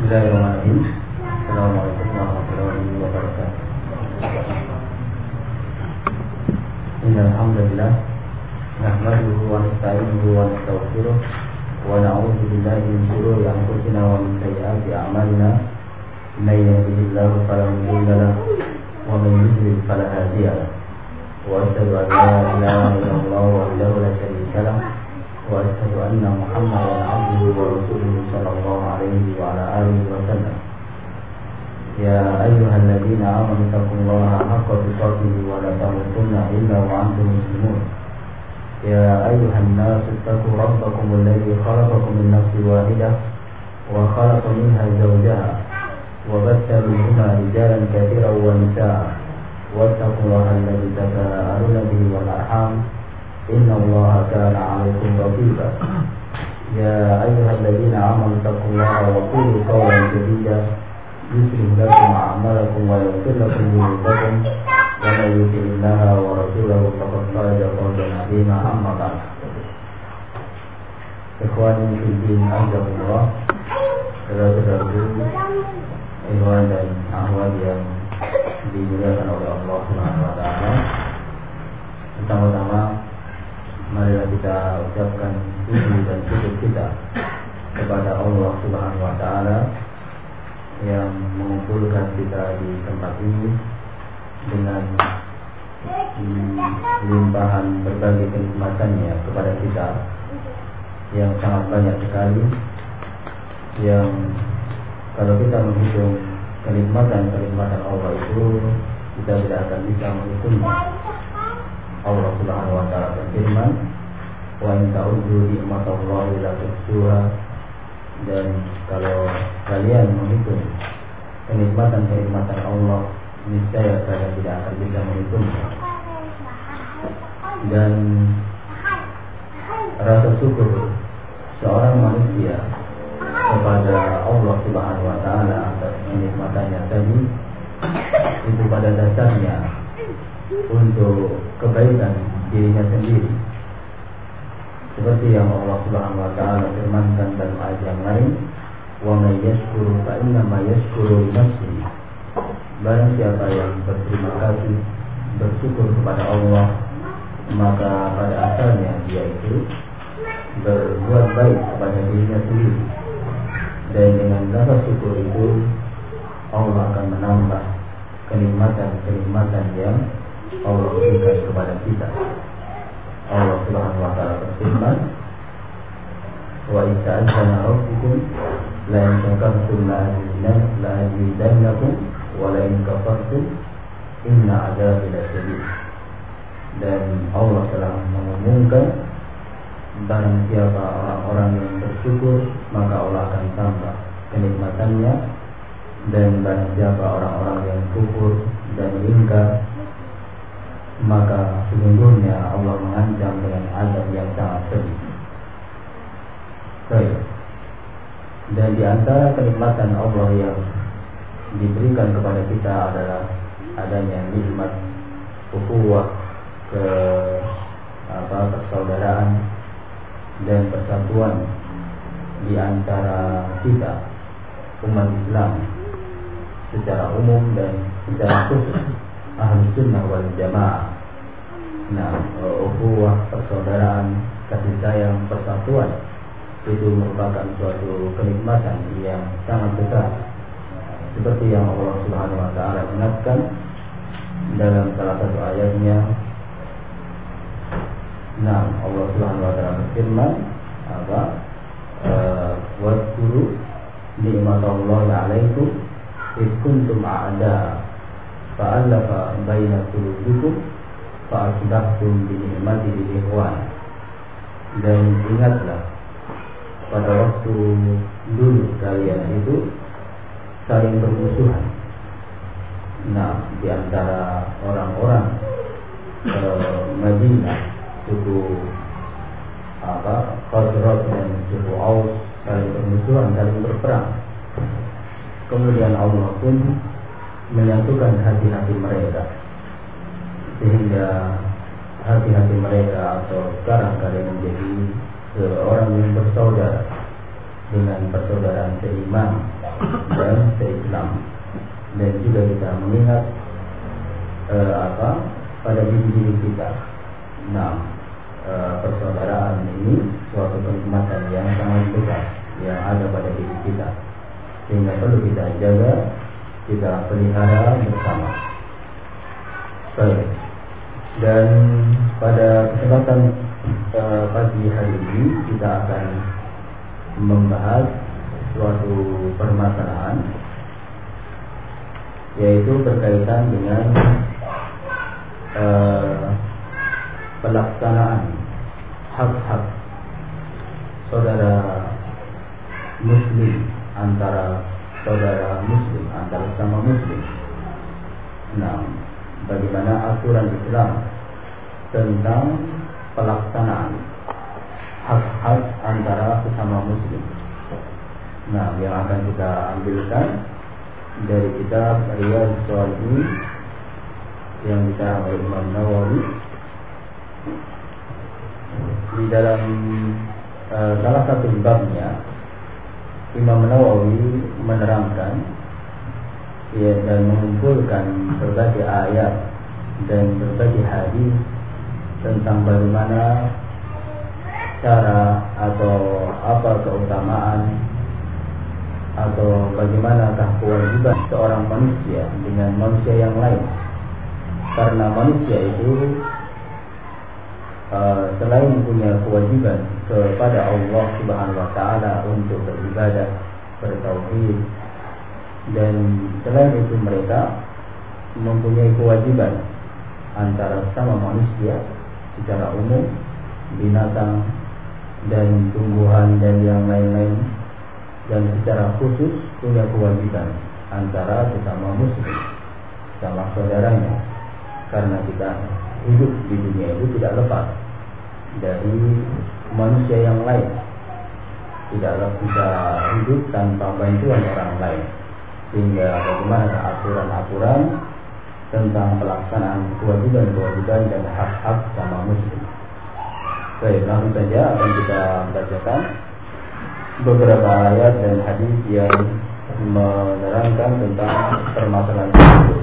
Bismillahirrahmanirrahim. Assalamualaikum warahmatullahi wabarakatuh. Innal hamdalillah nahmaduhu wa nasta'inuhu wa nastaghfiruh wa na'udzu billahi min shururi anfusina wa min sayyiati a'malina. May yahdihillahu fala mudilla lahu wa may yudlil fala hadiya lahu. Wa asyhadu an la ilaha illallah wahdahu la syarika lahu wa asyhadu anna Muhammadan 'abduhu wa rasuluhu sallallahu alaihi wa ala alihi wa sallam. Ya ayyuhalladzina amanu taqullaha haqqa tuqatih wa la tamutunna illa wa antum muslimun. Ya ayyuhan nasu taqu rabbakum alladzi khalaqakum min nafsin wahidah wa khalaqa minha zawjaha wa batha minhuma rijalan katsiran wa nisaa'a wattaqullaha alladzi tasaaluna bihi wal arham innallaha kana 'alaykum raqiba. Ya ayyuhalladzina amanu taqullaha wa qulu qawlan sadida yuslih lakum a'malakum wa yaghfir lakum dhunubakum wa may yuti'illaha wa rasulahu faqad faza fawzan 'azima. Amma ba'd. Ikhwani fil din, azakumullah. Saudara-saudaraku, ikhwan dan akhwat yang dimuliakan oleh Allah Subhanahu wa taala. Pertama-tama marilah kita ucapkan puji dan syukur kita kepada Allah Subhanahu wa taala yang mengumpulkan kita di tempat ini dengan limpahan berbagai kenikmatannya kepada kita yang sangat banyak sekali, yang kalau kita menghitung kenikmatan Allah itu kita tidak akan bisa menghitungnya. Allah Subhanahu wa taala berfirman, "Wa in ta'uddu ni'matallahi la tuhsuha." Dan kalau kalian menghitung kenikmatan Allah, niscaya kalian tidak akan bisa menghitungnya. Dan rasa syukur seorang manusia kepada Allah Subhanahu wa taala atas kenikmatannya tadi itu pada dasarnya untuk kebaikan dirinya sendiri. Seperti yang Allah Subhanahu wa taala firmankan dalam ayat yang lain, "Wa may yashkuru fa innama yashkuru li nafsihi." Barang siapa yang berterima kasih, bersyukur kepada Allah, maka pada asalnya dia itu berbuat baik kepada dirinya sendiri. Dan dengan rasa syukur itu Allah akan menambah kenikmatan yang Allah berikan kepada kita. Allah Subhanahu wa taala berfirman, "Wa ista'adzana rabbukum la in syakartum la azidannakum wa la in kafartum inna 'adzabi lasyadid." Dan Allah telah mengumumkan barang siapa orang-orang yang bersyukur maka Allah akan tambah kenikmatannya, dan barang siapa orang-orang yang kufur dan ingkar maka sesungguhnya Allah mengancam dengan azab yang sangat pedih. Baik. Dan di antara kenikmatan Allah yang diberikan kepada kita adalah adanya nikmat ukhuwah, persaudaraan dan persatuan di antara kita umat Islam secara umum dan secara khusus Ahlus Sunnah wal Jamaah. Nah, ukhuwah, persaudaraan, kasih sayang, persatuan itu merupakan suatu kenikmatan yang sangat besar. Seperti yang Allah Subhanahu wa taala ingatkan dalam salah satu ayatnya. Nah, Allah Subhanahu wa taala berfirman, "Wadhkuru ni'matallahi 'alaikum id kuntum a'da fa'alafa baina qulubikum fa'asbahtum bi ni'matihi ikhwan." Dan ingatlah pada waktu dulu kalian itu saling bermusuhan. Nah, di antara orang-orang Madinah, suku Khazraj dan suku Aus saling bermusuhan, saling berperang. Kemudian Allah pun menyatukan hati-hati mereka sehingga hati-hati mereka atau sekarang kalian menjadi seorang yang bersaudara. dengan persaudaraan seiman dan seislam, dan juga kita mengingat pada diri kita. Nah, persaudaraan ini suatu kenikmatan yang sangat besar yang ada pada diri kita, sehingga perlu kita jaga, kita pelihara bersama. Baik. Dan pada kesempatan pagi hari ini kita akan membahas suatu permasalahan, yaitu berkaitan dengan pelaksanaan hak-hak saudara muslim antara sama muslim. Nah, bagaimana aturan Islam tentang pelaksanaan hak-hak antara sesama muslim. Nah, yang akan kita ambilkan dari kitab Riyadhus Shalihin yang dikarang oleh Imam Nawawi. Di dalam salah satu babnya, Imam Nawawi menerangkan dan mengumpulkan berbagai ayat dan berbagai hadis tentang bagaimana cara atau apa keutamaan atau bagaimanakah kewajiban seorang manusia dengan manusia yang lain. Karena manusia itu selain punya kewajiban kepada Allah Subhanahu wa taala untuk beribadah, bertauhid, dan selain itu mereka mempunyai kewajiban antara sama manusia secara umum, binatang dan tumbuhan dan yang lain-lain, dan secara khusus punya kewajiban antara sesama muslim, sama saudaranya. Karena kita hidup di dunia itu tidak lepas dari manusia yang lain, tidaklah bisa hidup tanpa bantuan orang lain. Sehingga bagaimana aturan-aturan tentang pelaksanaan kewajiban-kewajiban dan hak-hak sama muslim. Baik, langsung saja akan kita bacakan beberapa ayat dan hadis yang menerangkan tentang permasalahan tersebut.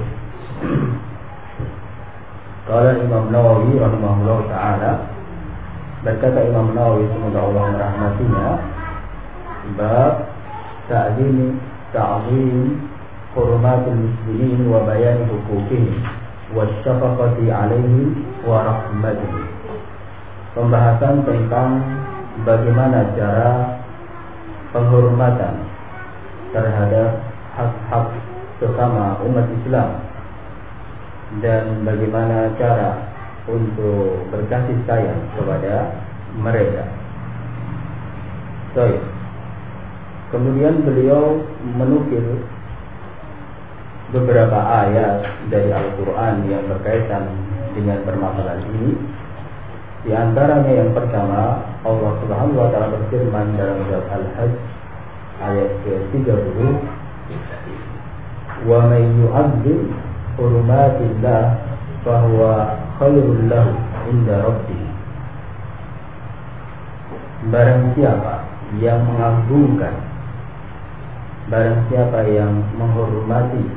Qala Imam Nawawi rahimahullah ta'ala, berkata Imam Nawawi semoga Allah merahmatinya, bab ta'zim hurumatul muslimin wa bayan huquqihim wa syafaqati alaihim wa rahmatihim. Pembahasan tentang bagaimana cara penghormatan terhadap hak-hak sesama umat Islam, dan bagaimana cara untuk berkasih sayang kepada mereka. Baik. Kemudian beliau menukil beberapa ayat dari Al-Quran yang berkaitan dengan permasalahan ini. Di antaranya yang pertama, Allah Subhanahu wa taala berfirman dalam surat Al-Hajj ayat ke-30, "Wa may yu'azzim hurumatillah fahuwa khairul lahu inda rabbih." Barang siapa yang mengagungkan, barang siapa yang menghormati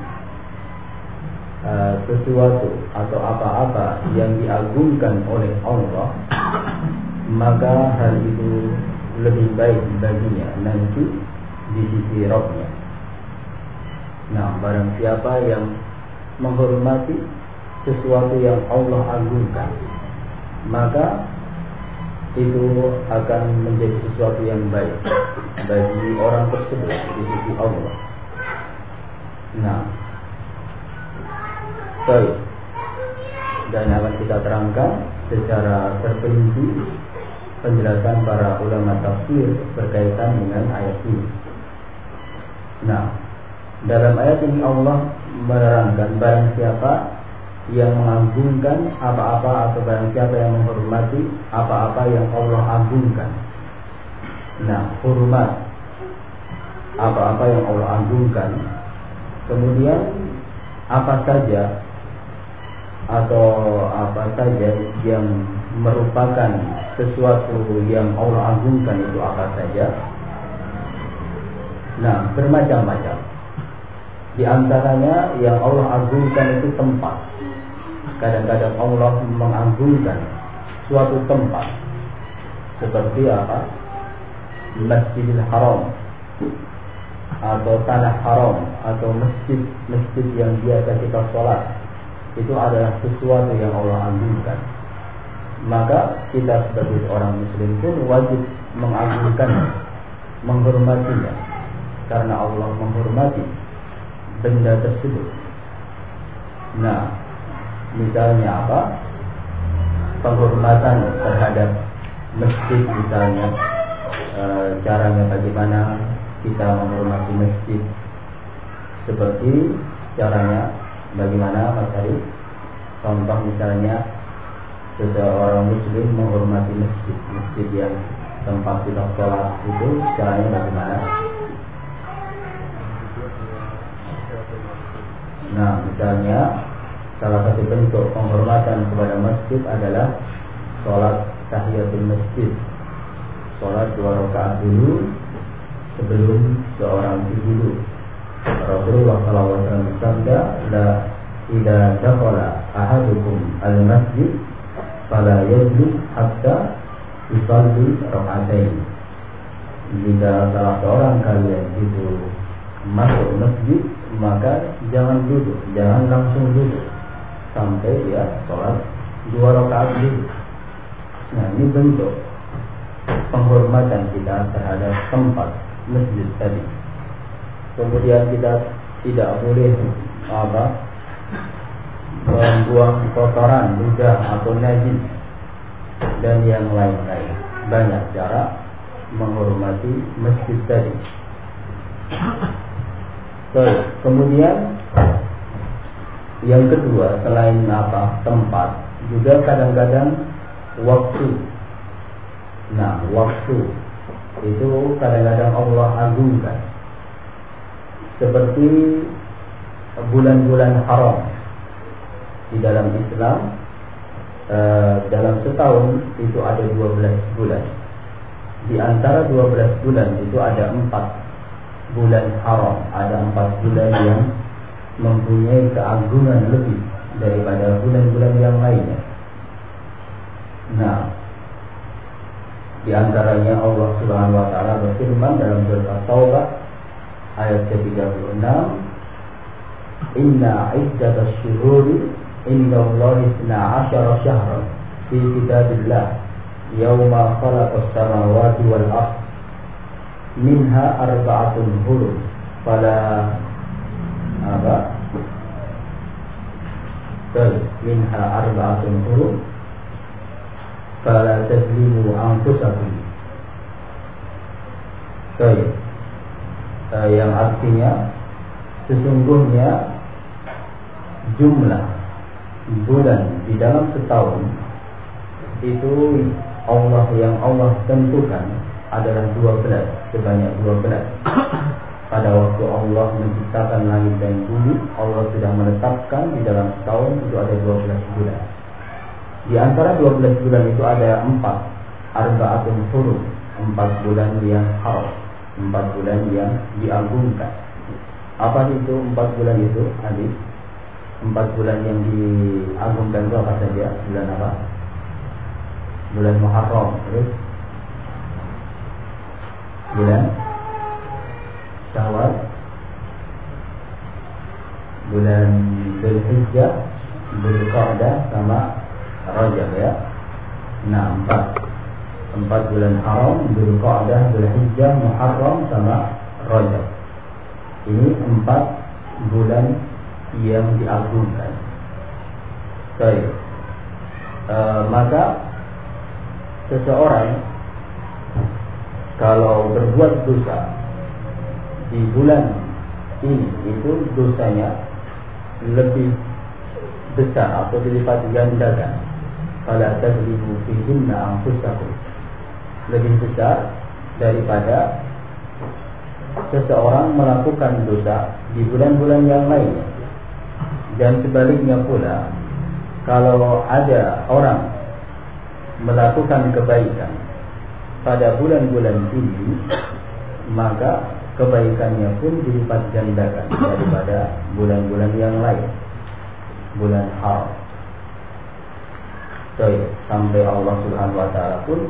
sesuatu atau apa-apa yang diagungkan oleh Allah, maka hal itu lebih baik baginya nanti di sisi Rabb-Nya. Nah, barang siapa yang menghormati sesuatu yang Allah agungkan, maka itu akan menjadi sesuatu yang baik bagi orang tersebut di sisi Allah. Nah, baik, dan akan kita terangkan secara terperinci penjelasan para ulama tafsir berkaitan dengan ayat ini. Nah, dalam ayat ini Allah menerangkan barang siapa yang mengagungkan apa-apa atau barang siapa yang menghormati apa-apa yang Allah agungkan. Nah, hormat apa-apa yang Allah agungkan. Kemudian apa saja atau apa saja yang merupakan sesuatu yang Allah agungkan itu apa saja. Nah, bermacam-macam. Di antaranya yang Allah agungkan itu tempat. Kadang-kadang Allah mengagungkan suatu tempat. Seperti apa? Masjidil Haram, atau tanah haram, atau masjid yang biasa kita sholat. Itu adalah sesuatu yang Allah agungkan. Maka kita sebagai orang muslim pun wajib mengagungkannya, menghormatinya, karena Allah menghormati benda tersebut. Nah, misalnya apa? Penghormatan terhadap masjid misalnya, caranya bagaimana kita menghormati masjid, seperti caranya bagaimana Mas Arif? Contoh misalnya seseorang muslim menghormati masjid yang tempat kita sholat itu caranya bagaimana? Nah, misalnya salah satu bentuk penghormatan kepada masjid adalah sholat tahiyatul masjid. Sholat 2 rakaat dulu sebelum seorang duduk. Rasulullah SAW bersabda, "La idza dakhala ahadukum al-masjid fala yajlis hatta yusalli rak'atain." Jika salah seorang kalian itu masuk masjid, maka jangan duduk, jangan langsung duduk sampai dia sholat 2 rakaat dulu. Nah, ini bentuk penghormatan kita terhadap tempat masjid tadi. Kemudian kita tidak boleh membuang kotoran, ludah atau najis dan yang lain-lain. Banyak cara menghormati masjid tadi. Kemudian yang kedua, selain tempat, juga kadang-kadang waktu. Nah, waktu itu kadang-kadang Allah agungkan, seperti bulan-bulan haram. Di dalam Islam, dalam setahun itu ada 12 bulan. Di antara 12 bulan itu ada 4 bulan haram. Ada 4 bulan yang mempunyai keagungan lebih daripada bulan-bulan yang lainnya. Nah, di antaranya Allah Subhanahu wa taala berfirman dalam surat At-Taubah ayat ke-36, "Inna iddatash syuhuri indallahi 12 syahran fi kitabillah yauma khalaqas samawati wal ardh minha arba'atun hurum fala minha arba'atun hurum fala tazlimu anfusakum." Yang artinya sesungguhnya jumlah bulan di dalam setahun itu yang Allah tentukan adalah 12, sebanyak 12. Pada waktu Allah menciptakan langit dan bumi, Allah sudah menetapkan di dalam setahun itu ada 12 bulan. Di antara 12 bulan itu ada 4 arba'atun hurum, 4 bulan yang haram, 4 bulan yang diagungkan. Apa itu 4 bulan itu, Adik? 4 bulan yang diagungkan itu apa saja? Bulan apa? Bulan Muharram, terus bulan Syawal, bulan Dzulhijjah, Dzulqa'dah sama Rajab ya. Nah, 4 bulan haram, Dzulqa'dah, Dzulhijjah, Muharram sama Rajab. Ini 4 bulan yang diagungkan. Baik. Maka seseorang kalau berbuat dosa di bulan ini, itu dosanya lebih besar atau dilipat gandakan. Fala tazlimu fihinna anfusakum, lebih besar daripada seseorang melakukan dosa di bulan-bulan yang lainnya. Dan sebaliknya pula, kalau ada orang melakukan kebaikan pada bulan-bulan ini, maka kebaikannya pun dilipat gandakan daripada bulan-bulan yang lain, bulan haram. Sampai Allah Subhanahu wa taala pun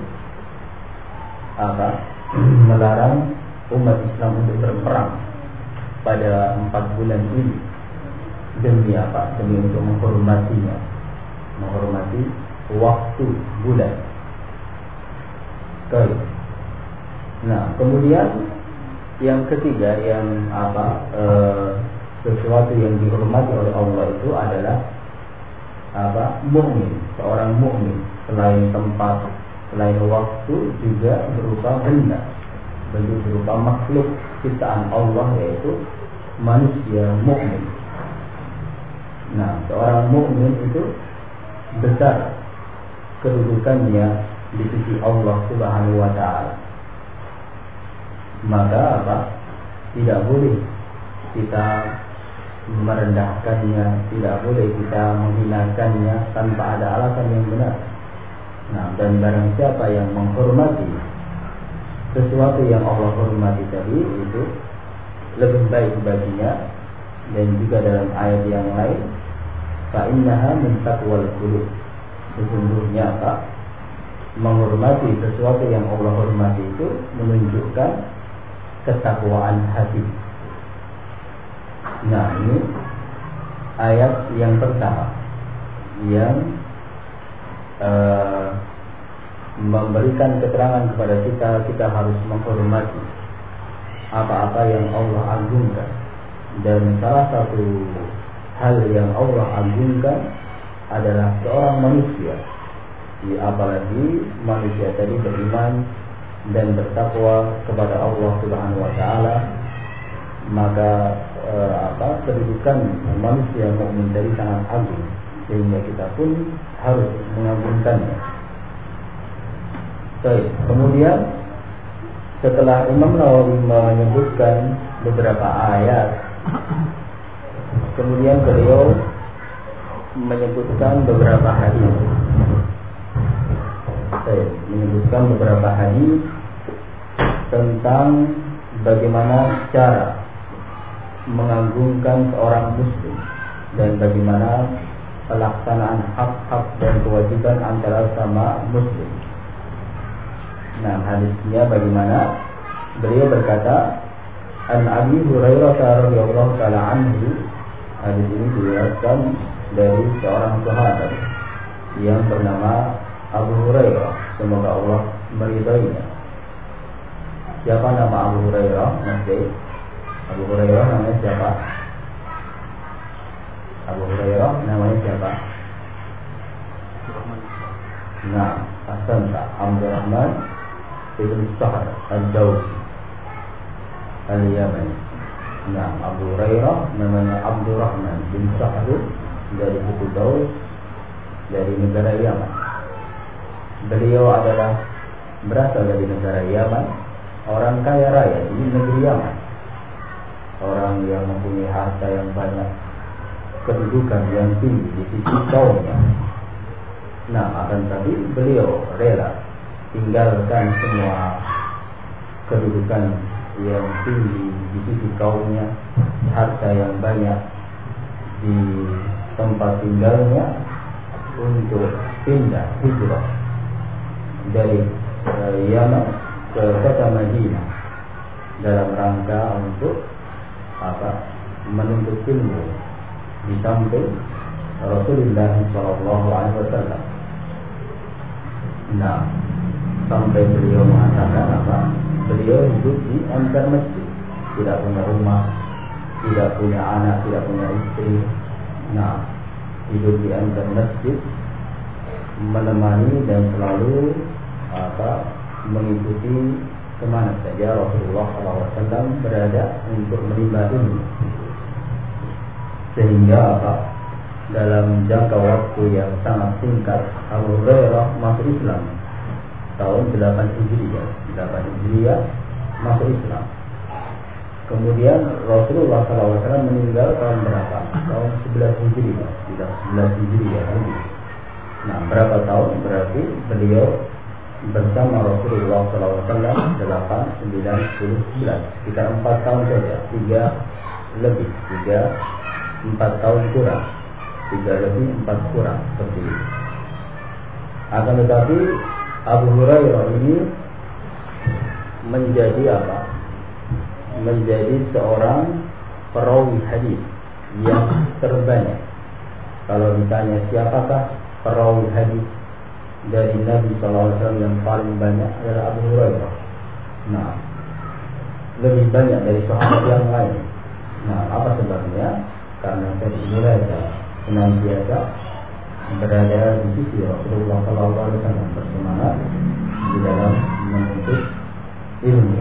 melarang umat Islam untuk berperang pada 4 bulan ini. Demi apa? Demi untuk menghormatinya, menghormati waktu bulan. Nah, kemudian yang ketiga yang sesuatu yang dihormati oleh Allah itu adalah mukmin. Seorang mukmin selain tempat, selain waktu juga berupa benda, bentuk berupa makhluk ciptaan Allah, yaitu manusia mukmin. Nah, seorang mukmin itu besar kedudukannya di sisi Allah Subhanahu wa taala. Maka tidak boleh kita merendahkannya, tidak boleh kita menghinakannya tanpa ada alasan yang benar. Nah, dan barang siapa yang menghormati sesuatu yang Allah hormati tadi, itu lebih baik baginya. Dan juga dalam ayat yang lain, fa innaha min taqwal qulub, sesungguhnya menghormati sesuatu yang Allah hormati itu menunjukkan ketakwaan hati. Nah, ini ayat yang pertama yang memberikan keterangan kepada kita harus menghormati apa-apa yang Allah agungkan. Dan salah satu hal yang Allah agungkan adalah seorang manusia, apalagi manusia tadi beriman dan bertakwa kepada Allah Subhanahu wa taala. Maka kedudukan manusia mukmin tadi sangat agung, sehingga kita pun harus mengagungkannya. Kemudian setelah Imam Nawawi menyebutkan beberapa ayat, kemudian beliau menyebutkan beberapa hadis. Menyebutkan beberapa hadis tentang bagaimana cara mengagungkan seorang muslim dan bagaimana pelaksanaan hak-hak dan kewajiban antara sama muslim. Nah, hadisnya bagaimana? Beliau berkata, An Abi Hurairah radhiyallahu taala anhu. Hadis ini diriwayatkan dari seorang sahabat yang bernama Abu Hurairah, semoga Allah meridainya. Siapa nama Abu Hurairah? Nanti Abu Hurairah namanya siapa? Abu Hurairah namanya siapa? Nah, Hasan Abdurrahman ibn Sahr al-Dawsi al-Yamani. Nah, Abu Hurairah namanya Abdurrahman bin Sahr dari suku Daus dari negara Yaman. Beliau adalah berasal dari negara Yaman, orang kaya raya di negeri Yaman, orang yang mempunyai harta yang banyak, kedudukan yang tinggi di sisi kaumnya. Nah, akan tapi beliau rela tinggalkan semua kedudukan yang tinggi di sisi kaumnya, harta yang banyak di tempat tinggalnya, untuk pindah hijrah dari Yaman ke kota Madinah dalam rangka untuk menuntut ilmu di samping Rasulullah Shallallahu Alaihi Wasallam. Nah, sampai beliau mengatakan beliau hidup di antar masjid, tidak punya rumah, tidak punya anak, tidak punya istri. Nah, hidup di antar masjid, menemani dan selalu mengikuti kemana saja Rasulullah SAW berada untuk menimba ilmu. Sehingga dalam jangka waktu yang sangat singkat, Abu Hurairah masuk Islam tahun 8 Hijriah masuk Islam. Kemudian Rasulullah SAW meninggal tahun berapa? Tahun 11 Hijriah, tidak 11 Hijriah lagi. Nah, berapa tahun? Berarti beliau bersama Rasulullah SAW 8, 9, 10, 11. Sekitar 4 tahun saja, 4 tahun kurang, 3 lebih 4 kurang, seperti itu. Akan tetapi Abu Hurairah ini menjadi apa? Menjadi seorang perawi hadis yang terbanyak. Kalau ditanya siapakah perawi hadis dari Nabi SAW yang paling banyak, adalah Abu Hurairah. Nah, lebih banyak dari sahabat yang lain. Nah, apa sebabnya? Karena dari mulanya senantiasa berada di sisi Rasulullah SAW, bersemangat di dalam menuntut ilmu.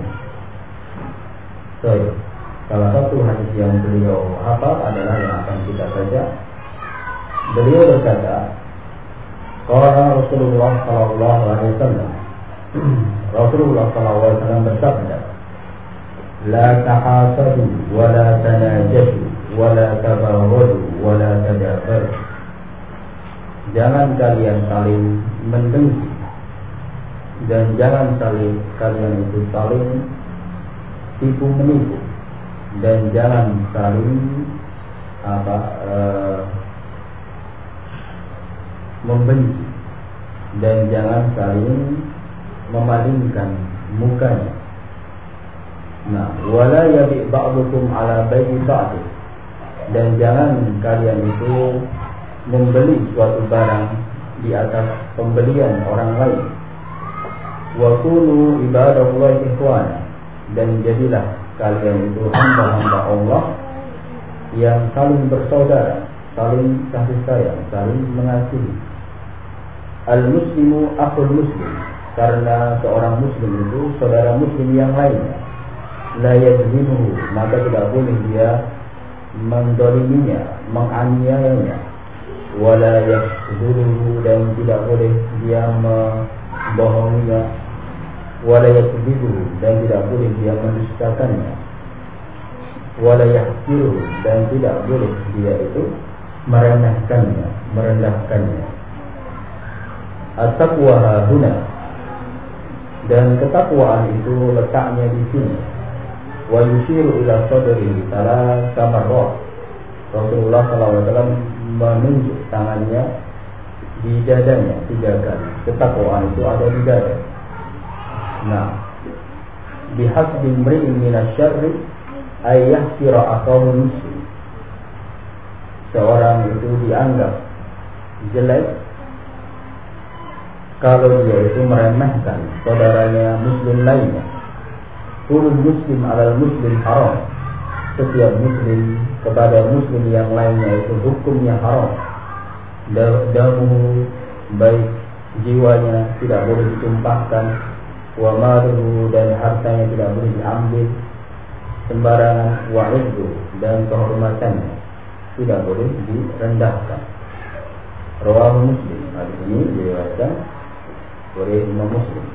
So, salah satu hadis yang beliau hafal adalah yang akan kita baca. Beliau berkata, qala Rasulullah sallallahu alaihi wasallam, Rasulullah sallallahu alaihi wasallam bersabda, la tahasadu wa la tanajashu wa la tabaghadu wa la tadabaru. Jangan kalian saling mendengki dan jangan kalian itu saling tipu menipu, dan jangan saling membenci, dan jangan saling memalingkan mukanya. Nah, wala yabi ba'dukum ala bai'i ba'd, dan jangan kalian itu membeli suatu barang di atas pembelian orang lain. Wa kunu ibadallahi ikhwana, dan jadilah kalian itu hamba-hamba Allah yang saling bersaudara, saling kasih sayang, saling mengasihi. Al-muslimu akhul muslim, karena seorang muslim itu saudara muslim yang lainnya. La yadzlimuhu, maka tidak boleh dia mendoliminya, menganiayanya. Wala yakhdhuluhu, dan tidak boleh dia membohonginya. Wala yakdzibuhu, dan tidak boleh dia mendustakannya. Wala yahqiruhu, dan tidak boleh dia itu meremehkannya, merendahkannya. At-taqwa huna, dan ketakwaan itu letaknya di sini. Wa yushiru ila sadrihi salasa marrat. Rasulullah SAW menunjuk tangannya di dadanya 3 kali. Ketakwaan itu ada di dada. Nah, bihasbi imri'in minasyarri ay yahqira akahu muslim. Seorang itu dianggap jelek kalau dia itu meremehkan saudaranya muslim lainnya. Kullu muslim alal muslim haram. Setiap muslim kepada muslim yang lainnya itu hukumnya haram. Damuhu, baik jiwanya tidak boleh ditumpahkan, wa maluhu, dan hartanya tidak boleh diambil sembarangan, wa irdu, dan kehormatannya tidak boleh direndahkan. Rawahu Muslim. Hadis ini diriwayatkan oleh Imam Muslim.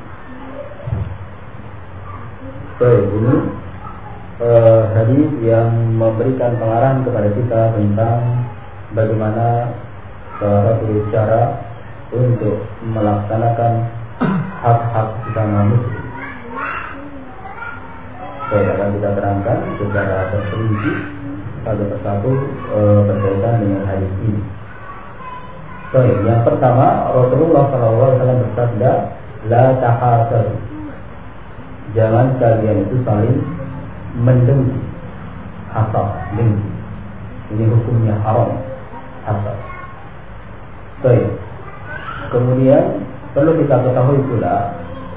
Baik, ini hadis yang memberikan pengarahan kepada kita tentang bagaimana salah satu cara untuk melaksanakan hak-hak sesama muslim. Saya akan kita terangkan secara terperinci satu persatu berkaitan dengan hadis ini. Baik, yang pertama, Rasulullah SAW bersabda, la tahasadu, jangan kalian itu saling mendengki. Hasad, dengki, ini hukumnya haram. Hasad. Baik, kemudian perlu kita ketahui pula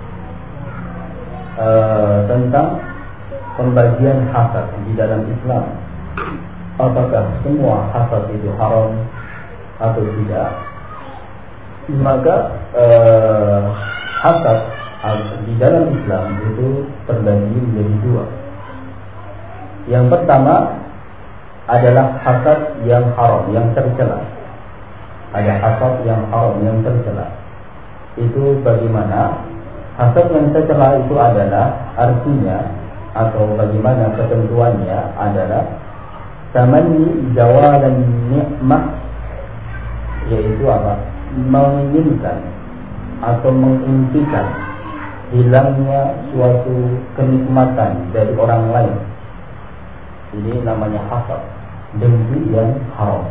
tentang pembagian hasad di dalam Islam. Apakah semua hasad itu haram atau tidak? Maka hasad di dalam Islam itu terbagi menjadi 2. Yang pertama adalah hasad yang haram, yang tercela. Ada hasad yang haram, yang tercela. Itu bagaimana? Hasad yang tercela itu adalah artinya atau bagaimana ketentuannya adalah tamanni zawalan nikmah, yaitu apa? Menginginkan atau mengimpikan hilangnya suatu kenikmatan dari orang lain. Ini namanya hasad, dengki yang haram.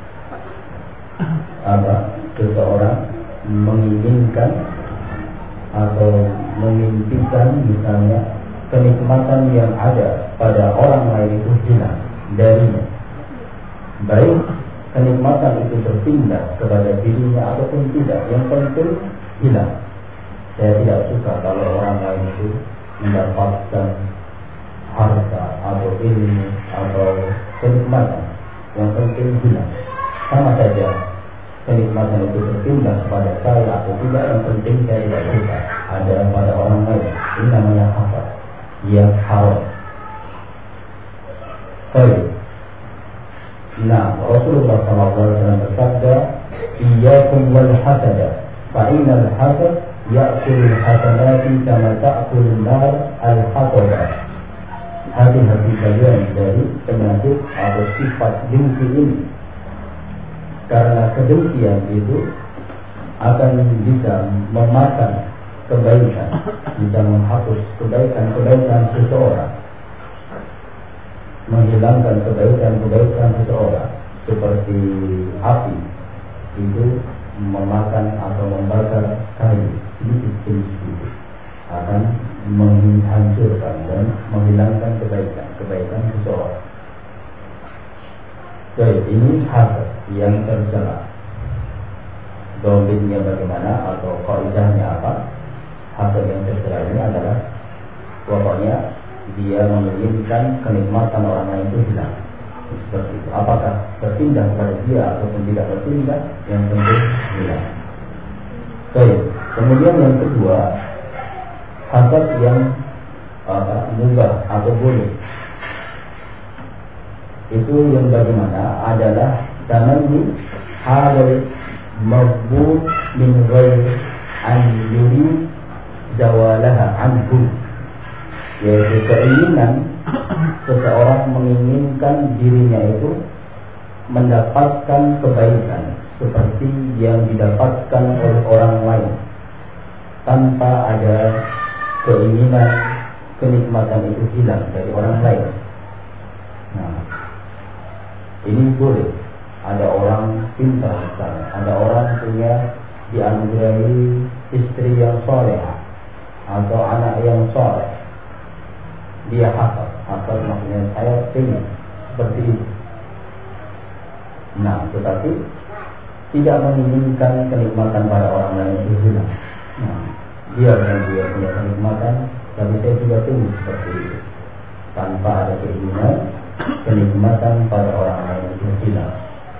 Seseorang menginginkan atau memimpikan misalnya kenikmatan yang ada pada orang lain itu hilang darinya, baik kenikmatan itu berpindah kepada dirinya ataupun tidak, yang penting hilang. Saya tidak suka kalau orang lain itu mendapatkan harta atau ilmu atau kenikmatan, yang penting hilang. Sama saja kenikmatan itu berpindah kepada saya atau tidak, yang penting saya tidak suka ada pada orang lain. Ini namanya hasad yang haram. Baik. Nah, Rasulullah SAW bersabda, "Iyyakum wal hasada, fa innal hasad ya'kul hasanati kama ta'kul nar al-hatabah." Hati-hati kalian dari penyakit atau sifat dengki ini, karena kedengkian itu akan bisa memakan kebaikan, bisa menghapus kebaikan-kebaikan seseorang, menghilangkan kebaikan-kebaikan seseorang, seperti api itu memakan atau membakar kayu sedikit-sedikit, akan menghancurkan dan menghilangkan kebaikan seseorang. Jadi ini hasad yang tercela. Dominnya bagaimana atau kaidahnya apa? Hasad yang tercela ini adalah pokoknya dia menginginkan kenikmatan orang lain itu hilang. Seperti itu. Apakah berpindah kepada dia ataupun tidak berpindah, yang penting hilang. Baik. Kemudian yang kedua, hasad yang mubah atau boleh. Itu yang bagaimana adalah tamanni halal mabud min ghairi an yuri zawalaha anhu, yaitu keinginan seseorang menginginkan dirinya itu mendapatkan kebaikan seperti yang didapatkan oleh orang lain, tanpa ada keinginan kenikmatan itu hilang dari orang lain. Nah, ini boleh. Ada orang pintar misalnya, ada orang punya dianugerahi istri yang soleh atau anak yang soleh, dia hasad maksudnya saya ingin seperti itu. Nah, tetapi tidak menginginkan kenikmatan pada orang lain itu hilang. Nah, dia punya kenikmatan, tapi saya juga ingin seperti itu, tanpa ada keinginan kenikmatan pada orang lain itu hilang.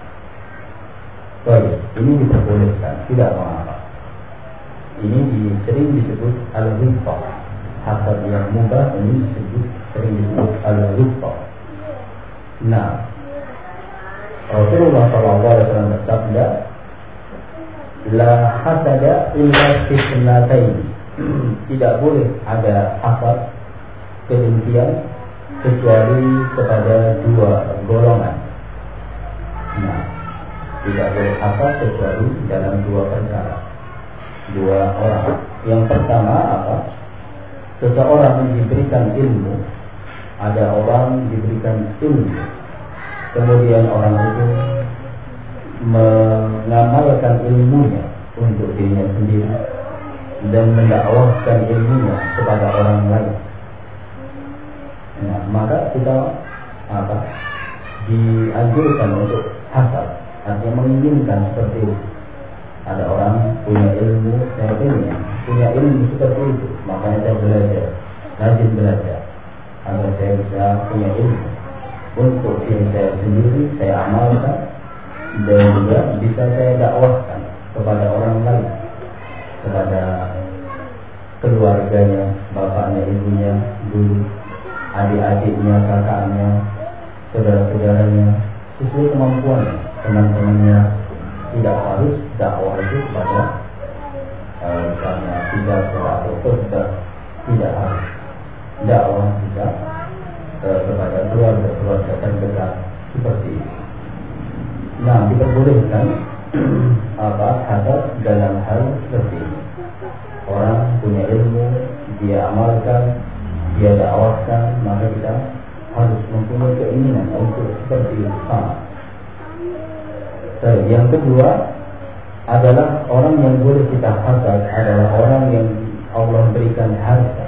Baik, ini diperbolehkan, tidak mengapa. Ini sering disebut al-ghibta. Hasad yang mubah ini sering disebut al-ghibta. Nah, Rasulullah SAW bersabda, "La hasada illa fitnatain." Tidak boleh ada hasad, kedengkian, kecuali kepada dua golongan. Nah, tidak boleh hasad kecuali dalam dua perkara, dua orang. Yang pertama apa? Seseorang diberikan ilmu, ada orang diberikan ilmu, kemudian orang itu mengamalkan ilmunya untuk dirinya sendiri dan mendakwahkan ilmunya kepada orang lain. Nah, maka kita dianjurkan untuk hasad, artinya menginginkan seperti itu. Ada orang punya ilmu, saya punya ilmu seperti itu, makanya saya belajar, rajin belajar, agar saya bisa punya ilmu untuk diri saya sendiri, saya amalkan, dan juga bisa saya dakwahkan kepada orang lain, kepada keluarganya, bapaknya, ibunya, guru, adik-adiknya, kakaknya, saudara-saudaranya, sesuai kemampuannya, teman-temannya. Tidak harus dakwah itu kepada misalnya tidak atau tidak, tidak harus dakwah bisa kepada keluarga terdekat seperti itu. Nah, diperbolehkan hasad dalam hal seperti ini. orang punya ilmu, dia amalkan, dia dakwahkan, maka kita harus mempunyai keinginan untuk seperti itu sama. Yang kedua adalah orang yang boleh kita hasad adalah orang yang Allah berikan harta.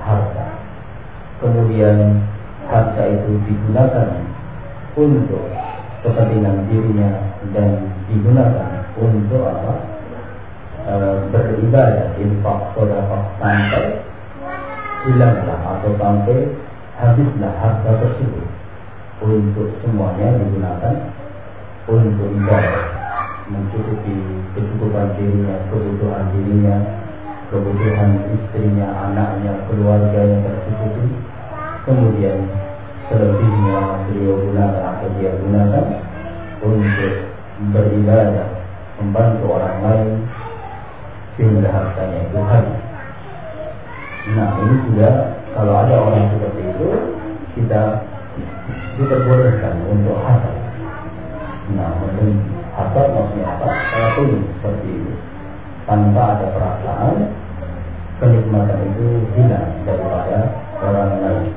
Kemudian harta itu digunakan untuk kepentingan dirinya dan digunakan untuk apa? Beribadah, infak, sedekah, sampai hilanglah atau sampai habislah harta tersebut. Untuk semuanya digunakan untuk ibadah, mencukupi kecukupan dirinya, kebutuhan dirinya, kebutuhan istrinya, anaknya, keluarganya tercukupi. Kemudian selebihnya beliau gunakan atau dia gunakan untuk beribadah, membantu orang lain sehingga hartanya itu habis. Nah, ini sudah kalau ada orang seperti itu kita diperbolehkan untuk hasad. Nah, mungkin hasad maksudnya apa? Saya pun seperti itu tanpa ada perasaan, kenikmatan itu hilang daripada orang lain.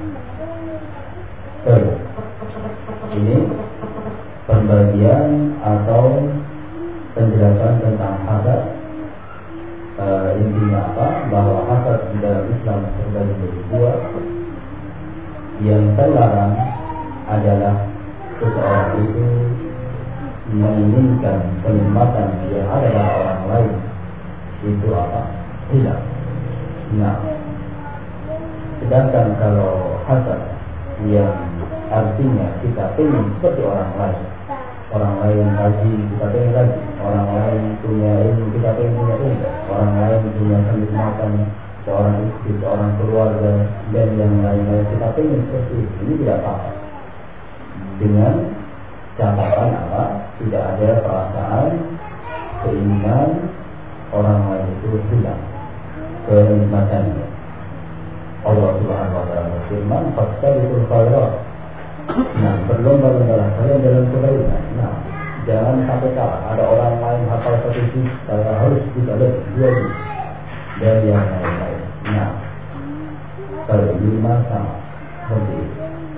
Ini pembagian atau penjelasan tentang hasad. Intinya apa? Bahwa hasad di dalam Islam terbagi menjadi dua. Yang terlarang adalah seseorang itu menginginkan kenikmatan yang ada pada orang lain itu apa? Hilang. Nah, sedangkan kalau hasad yang artinya kita ingin seperti orang lain haji, kita pengen haji, orang lain punya ilmu, kita pengen punya ilmu, orang lain punya kenikmatan, seorang istri, seorang keluarga, dan yang lain-lain, kita pengen seperti itu. Ini tidak apa-apa, dengan catatan apa? Tidak ada perasaan keinginan orang lain itu hilang kenikmatannya. Allah Subhanahu wa taala berfirman, "Fastabiqul khairat." Nah, berlomba-lombalah kalian dalam kebaikan. Nah, jangan sampai kalah. Ada orang lain hafal satu juz, saya harus bisa lebih 2 juz dan yang lain-lain. Nah, kalau 5 sama seperti itu.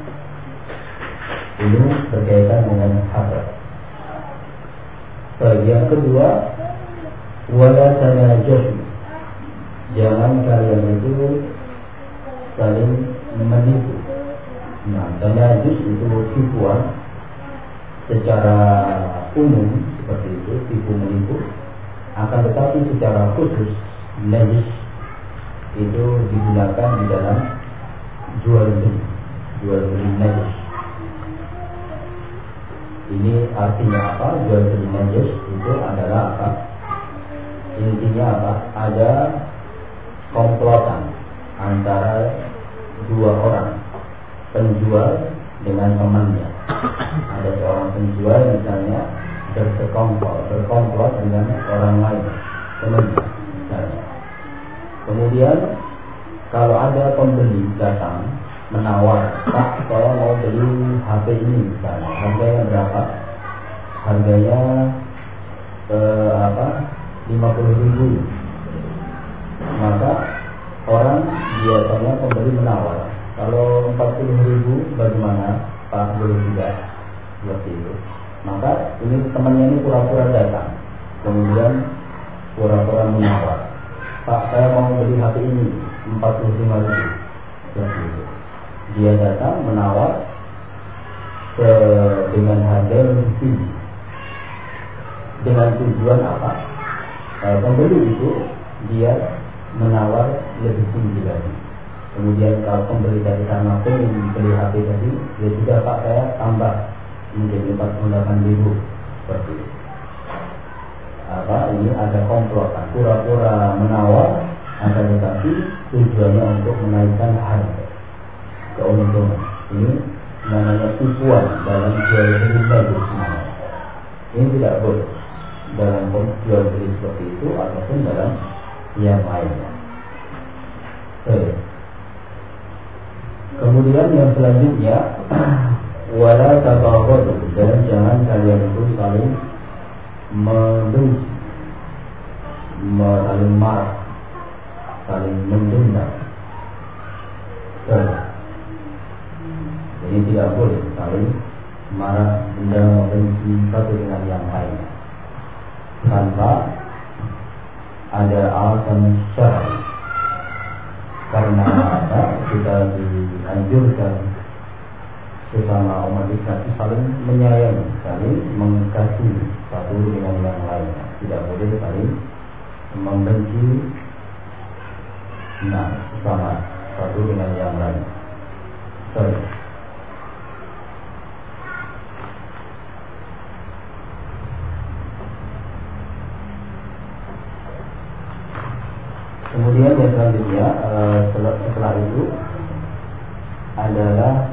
Ini berkaitan dengan hasad. Yang kedua, wala tanajashu. Jangan kalian itu saling menipu. Nah, tanajus itu tipuan secara umum seperti itu, tipu menipu. Akan tetapi secara khusus najis itu digunakan di dalam jual beli najis. Ini artinya apa? Jual beli najis itu adalah apa? Intinya apa? Ada komplotan antara dua orang, penjual dengan temannya. Ada seorang penjual misalnya berkomplot dengan orang lain, temannya misalnya. Kemudian kalau ada pembeli datang menawar, "Pak, saya mau beli HP ini misalnya, harganya berapa?" Harganya 50.000. Maka orang biasanya pembeli menawar, "Kalau 40.000 bagaimana Pak, boleh tidak?" Seperti itu. Maka ini temannya ini pura-pura datang, kemudian pura-pura menawar, "Pak, saya mau beli HP ini 45.000." Seperti itu. Dia datang menawar dengan harga yang tinggi. Dengan tujuan apa? Pembeli itu dia menawar lebih tinggi lagi. Kemudian kalau pembeli dari sana ingin beli HP tadi, dia juga, "Pak, saya tambah menjadi 48.000." Seperti itu. Ini ada komplotan, pura-pura menawar, akan tetapi tujuannya untuk menaikkan harga, keuntungan. Ini namanya tipuan dalam jual beli najis. Ini tidak boleh dalam jual beli seperti itu ataupun dalam yang lainnya. Kemudian yang selanjutnya, wala tabaghadu, dan jangan kalian itu saling membenci, saling marah, saling mendendam. Jadi tidak boleh saling marah, dendam, benci satu dengan yang lain tanpa ada alasan syar'i. Karena apa? Kita dianjurkan sesama umat Islam saling menyayangi, saling mengasihi satu dengan yang lain. Tidak boleh saling membenci sesama satu dengan yang lain. Kemudian yang selanjutnya setelah itu adalah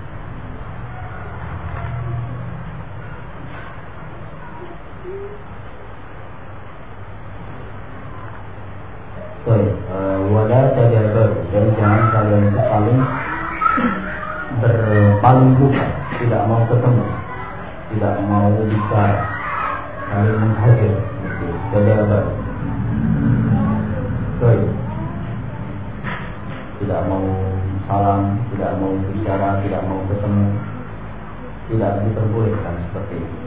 wala tadabar, dan jangan kalian itu saling berpaling muka, tidak mau ketemu, tidak mau bicara, saling menghajar, gitu. Tadabar, tidak mau salam, tidak mau bicara, tidak mau ketemu, tidak diperbolehkan seperti itu.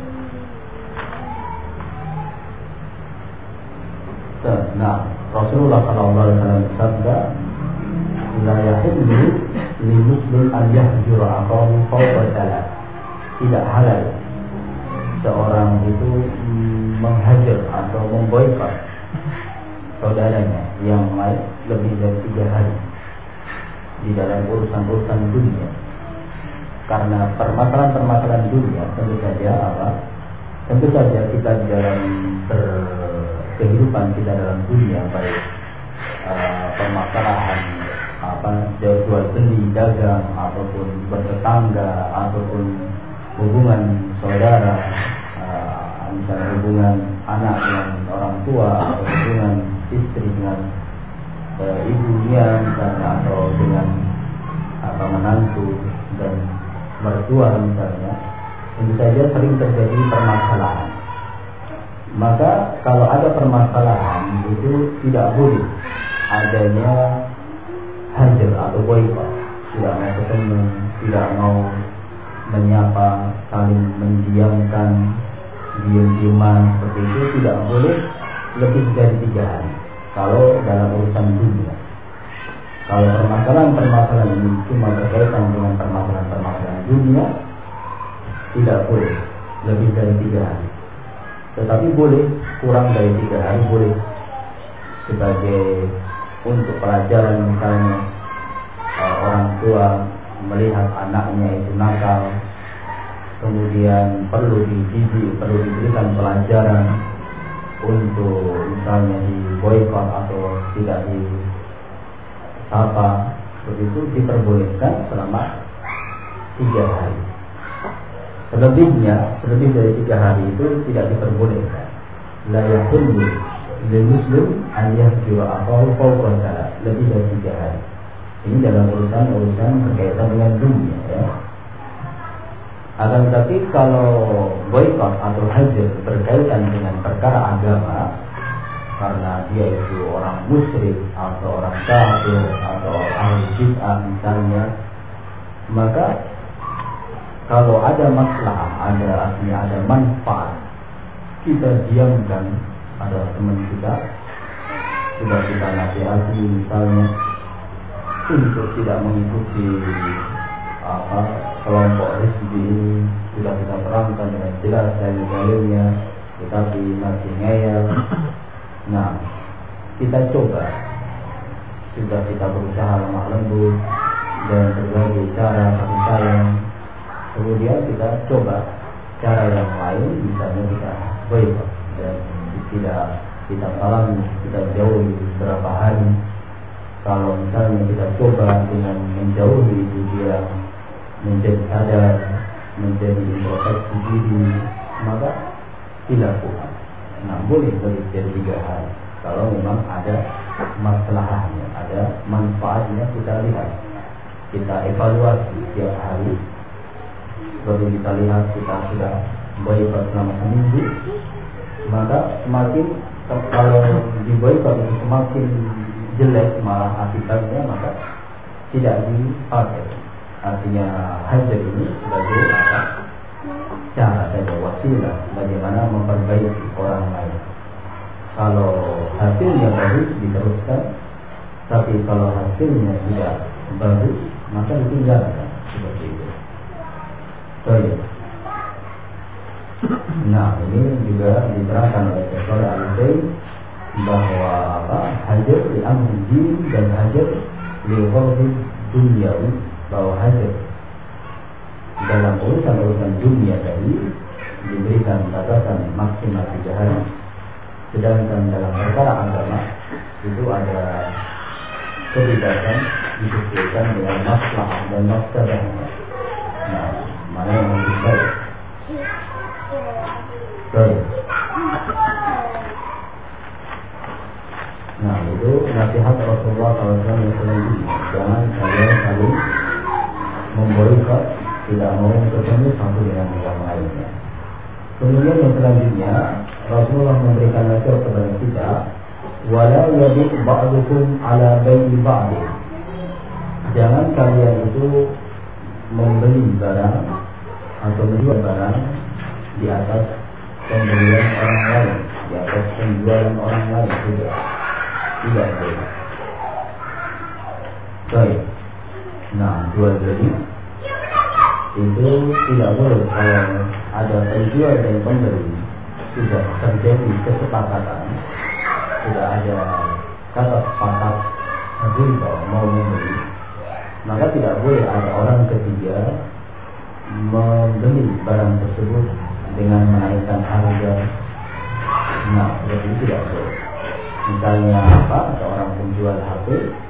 Nah, Rasulullah SAW bersabda, la yahillu lil muslim an yahjura akahu fawqa salat. Tidak halal seorang itu menghajar atau memboikot saudaranya yang lain lebih dari 3 hari di dalam urusan-urusan dunia. Karena permasalahan-permasalahan dunia tentu saja kita di dalam kehidupan kita dalam dunia, baik permasalahan jual beli, dagang, ataupun bertetangga, ataupun hubungan saudara, misalnya hubungan anak dengan orang tua, atau hubungan istri dengan ibunya misalnya, atau dengan menantu dan mertua misalnya, tentu saja sering terjadi permasalahan. Maka kalau ada permasalahan itu tidak boleh adanya hajar atau boikot, tidak mau ketemu, tidak mau menyapa, saling mendiamkan, diam-diaman seperti itu tidak boleh lebih dari 3 hari. Kalau dalam urusan dunia, kalau permasalahan ini cuma berkaitan dengan permasalahan dunia, tidak boleh lebih dari 3 hari. Tetapi boleh kurang dari 3 hari, boleh sebagai untuk pelajaran, misalnya orang tua melihat anaknya itu nakal, kemudian perlu dididik, perlu diberikan pelajaran untuk misalnya diboikot atau tidak disapa, seperti itu diperbolehkan selama 3 hari. Lebih dari 3 hari itu tidak diperbolehkan. La yahillu lil muslim an yahjura akahu fawqa salat, lebih dari 3 hari. Ini dalam urusan berkaitan dengan dunia, ya. Akan tetapi kalau boikot atau hajar berkaitan dengan perkara agama, karena dia itu orang musyrik atau orang kafir atau ahli bid'ah misalnya, maka kalau ada masalah, ada manfaat, kita diamkan. Ada teman kita sudah kita nasihati misalnya untuk tidak mengikuti kelompok hizbi ini, sudah kita terangkan dengan jelas dalil-dalilnya, tetapi masih ngeyel. Nah, kita coba, sudah kita berusaha lemah lembut dan berbagai cara kasih sayang. Kemudian kita coba cara yang lain, misalnya kita boikot dan tidak kita salami, kita jauhi beberapa hari. Kalau misalnya kita coba dengan menjauhi itu, dia menjadi sadar, menjadi introspeksi diri, maka dilakukan. Nah, boleh lebih dari 3 hari kalau memang ada masalahnya, ada manfaatnya. Kita lihat, kita evaluasi setiap hari. Seperti kita lihat, kita sudah boikot selama seminggu, maka semakin kalau diboikot itu semakin jelek malah akibatnya, maka tidak dipakai. Artinya hajar ini sebagai apa? Cara saja, wasilah bagaimana memperbaiki orang lain. Kalau hasilnya bagus diteruskan, tapi kalau hasilnya tidak bagus maka ditinggalkan, seperti itu. Baik. Nah, ini juga diterangkan oleh Syekh Al-Utsaimin bahwa apa? Hajar li amri din dan hajar li ghadhi dunyawi, bahwa hajar dalam urusan dunia tadi diberikan batasan maksimal 3 hari, sedangkan dalam perkara agama itu ada kebebasan disesuaikan dengan maslahah dan mafsadah. Nah, mana yang lebih baik? Baik. Nah, itu nasihat Rasulullah SAW yang selanjutnya. Jangan kalian saling memboikot, tidak mau bertemu satu dengan yang lainnya. Kemudian yang selanjutnya Rasulullah memberikan nasihat kepada kita, wala yabi' ba'dukum ala bai'i ba'd. Jangan kalian itu membeli barang atau menjual barang di atas pembelian orang lain, di atas penjualan orang lain, tidak boleh. Baik. Nah, jual beli itu tidak boleh kalau ada penjual dan pembeli sudah terjadi kesepakatan, sudah ada kata sepakat riba mau membeli, maka tidak boleh ada orang ketiga membeli barang tersebut dengan menaikkan harga. Nah, seperti itu tidak boleh. Misalnya apa? Seorang penjual HP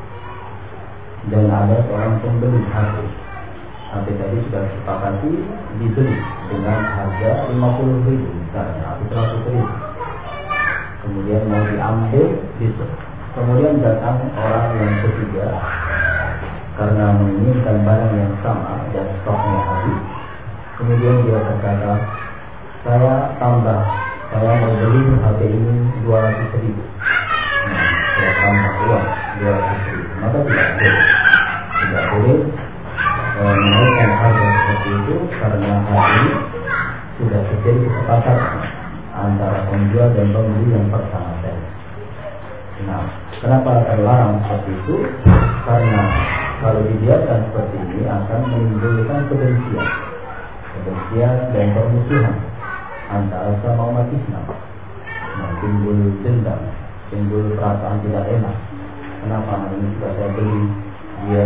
dan ada seorang pembeli HP. HP tadi sudah disepakati dibeli dengan harga 50.000 misalnya, atau 100.000. Kemudian mau diambil besok. Kemudian datang orang yang ketiga karena menginginkan barang yang sama dan stoknya habis. Kemudian dia berkata, saya tambah, saya mau beli HP ini 200.000. Nah, saya tambah uang 200.000. Maka tidak boleh menaikkan harga seperti itu, karena hari ini sudah terjadi kesepakatan antara penjual dan pembeli yang pertama tadi. Nah, kenapa terlarang seperti itu? Karena kalau dibiarkan seperti ini akan menimbulkan kebencian dan permusuhan antara sama umat Islam. Nah, timbul dendam, timbul perasaan tidak enak. Kenapa ini sudah saya beli, dia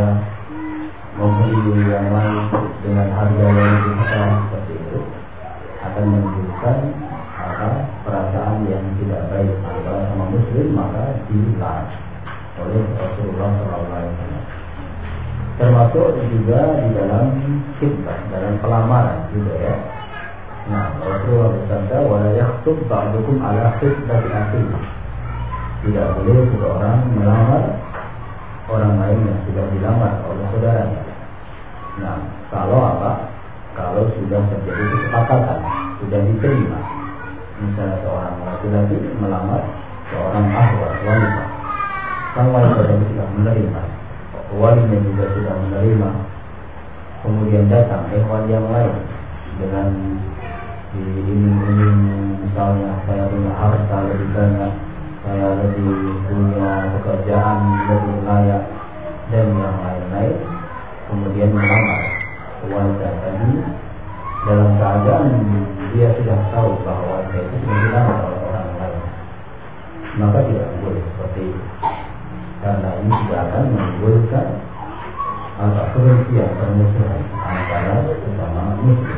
membeli yang lain dengan harga yang lebih besar, seperti itu akan menimbulkan perasaan yang tidak baik antara sama muslim, maka dilarang oleh Rasulullah SAW. Termasuk juga di dalam khitbah, dalam pelamaran juga ya. Nah, Rasulullah bersabda, wala yakhtub ba'dukum ala khitbati akhihi. Tidak boleh seseorang melamar orang lain yang sudah dilamar oleh saudaranya. Nah, kalau apa? Kalau sudah terjadi kesepakatan, sudah diterima. Misalnya seorang laki-laki melamar seorang ahwat wanita, sang wanita tadi sudah menerima, walinya juga sudah menerima. Kemudian datang ikhwan yang lain dengan diiming-iming, misalnya saya punya harta lebih banyak, saya lebih punya pekerjaan lebih layak, dan yang lain-lain. Kemudian melamar wanita tadi dalam keadaan dia sudah tahu bahwa dia itu sudah dilamar oleh orang lain, maka tidak boleh seperti itu, karena ini juga akan menimbulkan kebencian, permusuhan antara sesama muslim.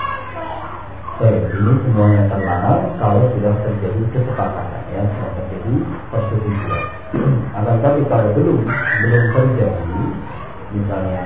Baik, ini semuanya terlarang kalau sudah terjadi kesepakatan, ya, sudah terjadi persetujuan. Akan tapi kalau belum terjadi, misalnya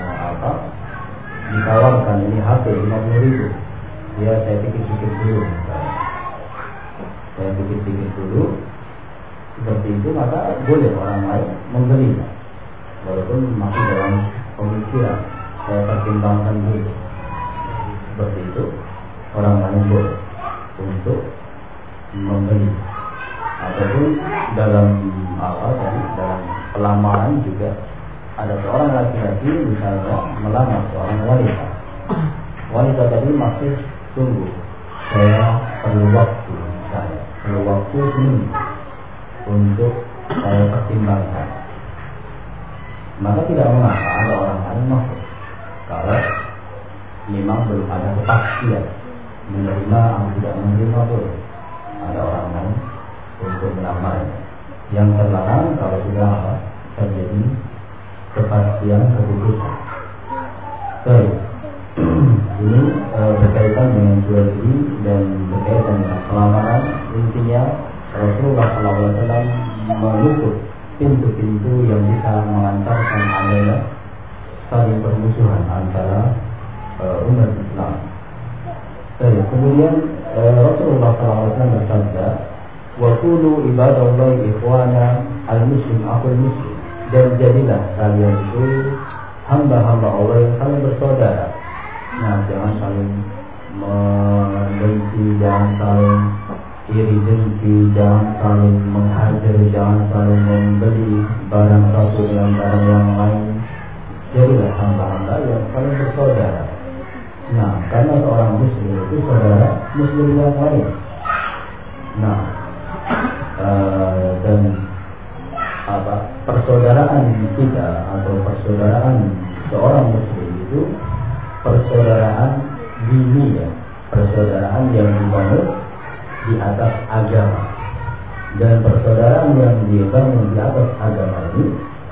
ditawarkan ini HP 50.000, ya saya pikir-pikir dulu, misalnya saya pikir-pikir dulu, seperti itu, maka boleh orang lain membelinya, walaupun masih dalam pemikiran saya pertimbangkan dulu. Seperti itu, orang lain boleh untuk membeli, ataupun dalam dalam pelamaran juga ada seorang laki-laki misalnya melamar seorang wanita. Wanita tadi masih tunggu, saya perlu waktu, saya perlu waktu ini untuk saya pertimbangkan. Maka tidak mengapa ada orang lain masuk kalau memang belum ada kepastian menerima atau tidak menerima boleh. Ada orang lain untuk melamarnya. Yang terlarang kalau sudah terjadi kepastian keputusan. Baik, ini berkaitan dengan jual beli dan berkaitan dengan pelamaran. Intinya Rasulullah SAW menutup pintu-pintu yang bisa mengantarkan adanya saling permusuhan antara umat Islam. Kemudian Rasulullah SAW bersabda, wa qulu ibadallahi ikhwana al-muslim akhul muslim, dan jadilah kalian itu hamba-hamba Allah yang saling bersaudara. Nah, jangan saling membenci, jangan saling iri dengki, jangan saling menghajar, jangan saling membeli barang satu dengan barang yang lain. Jadilah hamba-hamba yang saling bersaudara. Nah, karena seorang muslim itu saudara muslim yang lain. Nah, dan persaudaraan kita atau persaudaraan seorang muslim itu persaudaraan dini, ya, persaudaraan yang dibangun di atas agama. Dan persaudaraan yang dibangun di atas agama ini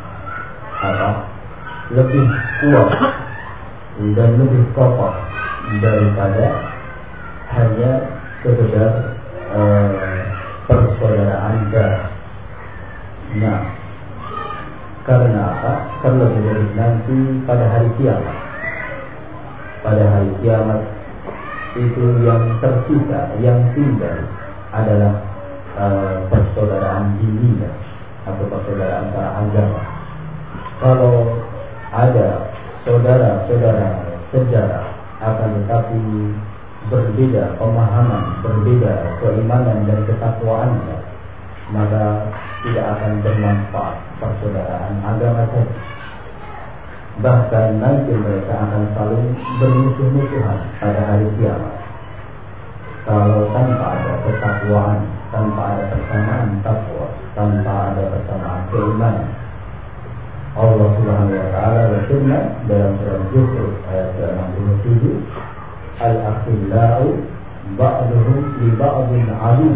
lebih kuat dan lebih kokoh daripada hanya sekedar persaudaraan darah. Nah, karena apa? Karena nanti pada hari kiamat, pada hari kiamat itu yang tersisa, yang tinggal adalah persaudaraan dini atau persaudaraan antara agama. Kalau ada saudara-saudara sejarah akan tetapi berbeda pemahaman, berbeda keimanan dan ketakwaannya, maka tidak akan bermanfaat persaudaraan agama saja. Bahkan nanti mereka akan saling bermusuh-musuhan pada hari kiamat. Kalau tanpa ada ketakwaan, tanpa ada persamaan takwa, tanpa ada persamaan keimanan. Allah Subhanahu wa taala berfirman dalam surah Zukhruf ayat 67, al-akhillau ba'duhum li ba'din 'adu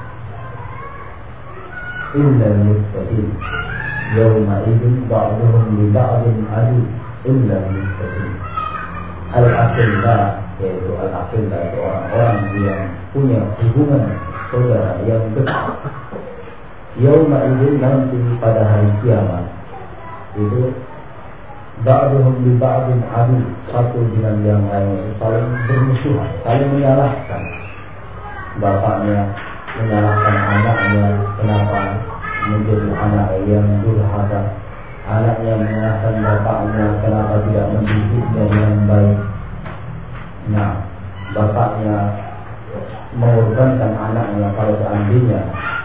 illa al-muttaqin. Yawma idzin ba'duhum li ba'din 'adu illa al-muttaqin. Al-akhilla, yaitu al-akhilla itu orang-orang yang punya hubungan saudara yang dekat. Yawma idzin, nanti pada hari kiamat itu ba'duhum li ba'din 'adu, satu dengan yang lain saling bermusuhan, saling menyalahkan. Bapaknya menyalahkan anaknya kenapa menjadi anak yang durhaka, anaknya menyalahkan bapaknya kenapa tidak mendidiknya dengan baik. Nah, bapaknya mengorbankan anaknya kalau seandainya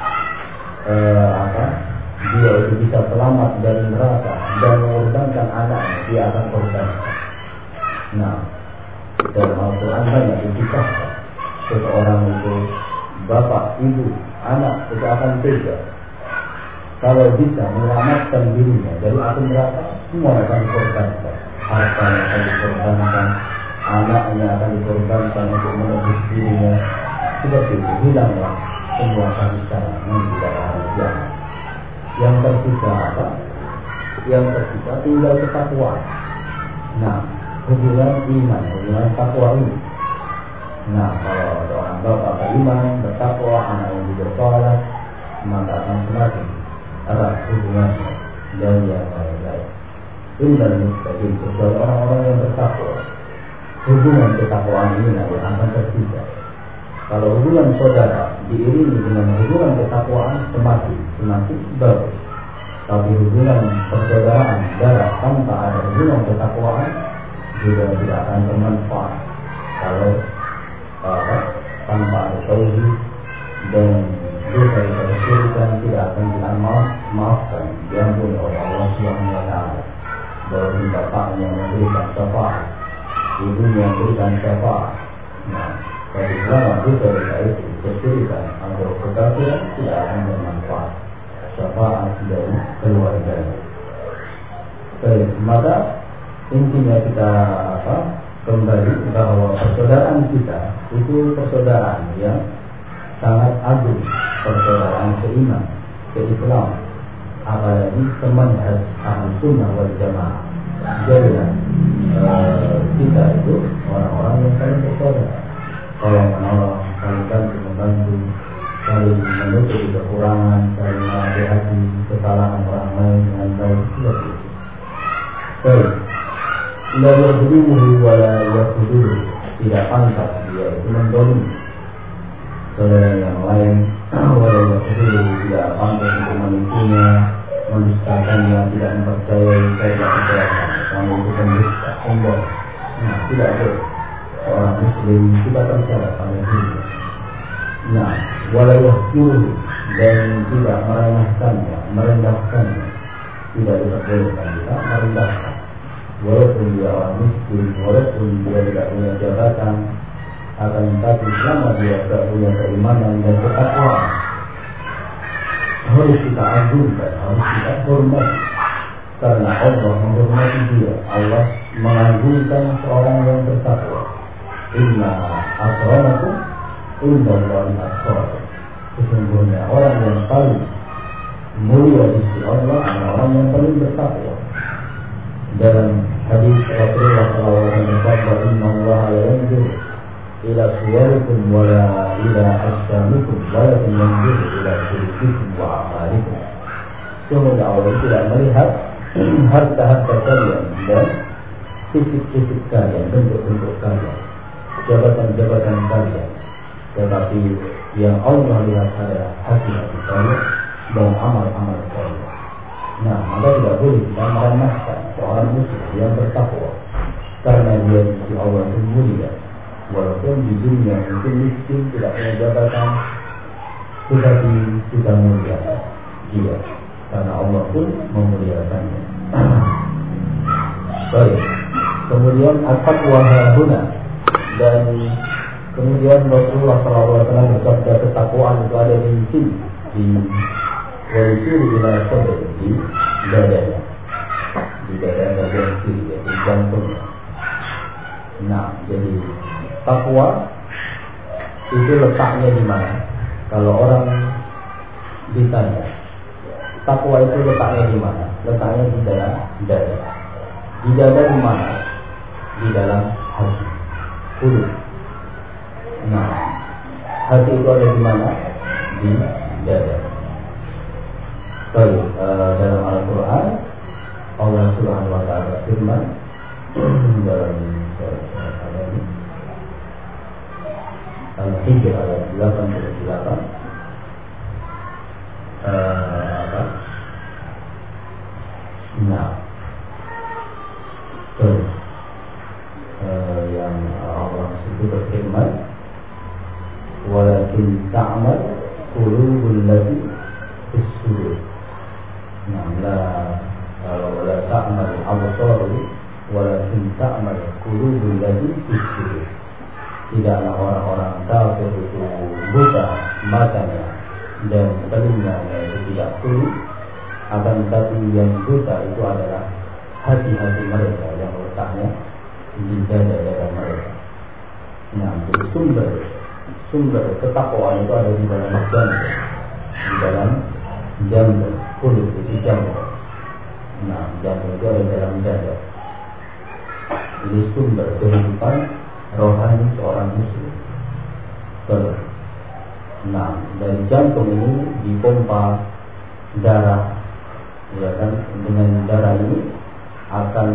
dia itu bisa selamat dari neraka dan mengorbankan anaknya, dia akan korbankan. Nah, dalam Al-Quran banyak dikisahkan seseorang itu, bapak, ibu, anak itu akan tega kalau bisa menyelamatkan dirinya dari api neraka, semua akan dikorbankan. Hartanya akan dikorbankan, anaknya akan dikorbankan untuk menebus dirinya. Seperti itu, hilanglah semua kasih sayang nanti pada hari kiamat. Yang tersisa apa? Yang tersisa tinggal ketakwaan. Nah, hubungan iman, hubungan takwa ini. Nah, kalau seorang bapak beriman, bertakwa, anaknya juga sholat, maka akan semakin erat hubungannya dan yang lain-lain. Illa al-muttaqin, kecuali orang-orang yang bertakwa. Hubungan ketakwaan ini nanti akan tersisa. Kalau hubungan saudara diiringi dengan hubungan ketakwaan, semakin bagus. Tapi hubungan persaudaraan darah tanpa ada hubungan ketakwaan juga tidak akan bermanfaat. Kalau tanpa ada tauhid dan dosa yang kesyirikan tidak akan dimaafkan, diampuni oleh memberikan syafaat. Nah, bagi selama dosa-dosa itu kesyirikan atau kekafiran tidak akan bermanfaat syafaat dari keluarga. Baik, maka intinya kita kembali bahwa persaudaraan kita itu persaudaraan yang sangat agung, persaudaraan seiman, Islam, apalagi semanhaj Ahlussunnah wal Jamaah. Jadi kita itu orang-orang yang saling bersaudara, tolong menolong, saling bantu membantu, saling menutupi kekurangan, saling menasihati kesalahan orang lain dengan baik. Baik, la yahduruhu wa la yahduruhu, tidak pantas dia itu mendolimi saudara yang lain, wa la yahduruhu, tidak pantas untuk menipunya, mendustakannya, tidak mempercayai kaidah kebaikan, kamu itu pendusta, sombong. Nah, tidak boleh seorang muslim kita percaya pada dirinya. Nah, wa la yahduruhu, dan tidak merendahkannya, tidak diperbolehkan kita merendahkan. Walaupun dia orang miskin, walaupun dia tidak punya jabatan, akan tetapi selama dia tidak punya keimanan dan ketakwaan, harus kita agungkan, harus kita hormati, karena Allah menghormati dia. Allah mengagungkan seorang yang bertakwa. Inna akramakum indallahi atqakum, sesungguhnya orang yang paling mulia di sisi Allah adalah orang yang paling bertakwa. Dalam hadis Rasulullah SAW bersabda, Inna Allah la yanzur ila suwarikum wa la ila ajsamikum walakin yanzur ila qulubikum wa a'malikum. Sungguhnya Allah tidak melihat harta-harta kalian dan fisik-fisik kalian, bentuk-bentuk kalian, jabatan-jabatan kalian, tetapi yang Allah lihat adalah hati-hati kalian dan amal-amal kalian. Nah, maka tidak boleh kita meremehkan seorang muslim yang bertakwa, karena dia di sisi Allah itu mulia. Walaupun di dunia mungkin miskin, tidak punya jabatan, tetapi kita mulia dia, karena Allah pun memuliakannya. Baik, kemudian at-taqwa hahuna, dan kemudian Rasulullah SAW bersabda ketakwaan itu ada di sini, di wajib ila sadr, di dadanya, bagian kiri, di jantungnya. Nah, jadi takwa itu letaknya di mana? Kalau orang ditanya, takwa itu letaknya di mana? Letaknya di dalam dada. Di dada di mana? Di dalam hati, qulub. Nah, hati itu ada di mana? Di dada. Baik, dalam Al-Quran Allah Subhanahu wa ta'ala firman dalam Al-Hijr ayat 88, nah, terus yang Allah sebut berfirman, walakin ta'mal qulubul lati fis sudur. Nah, la ta'mal absar walakin ta'mal qulubul lati fis sudur. Tidaklah orang-orang kafir itu buta matanya dan telinganya itu tidak tuli, akan tetapi yang buta itu adalah hati-hati mereka yang letaknya di dada-dada mereka. Nah, jadi sumber ketakwaan itu ada di dalam jantung, kulit itu jantung. Nah, jantung itu ada di dalam dada. Ini sumber kehidupan rohani seorang muslim. Terus, nah, dari jantung ini dipompa darah, ya kan? Dengan darah ini akan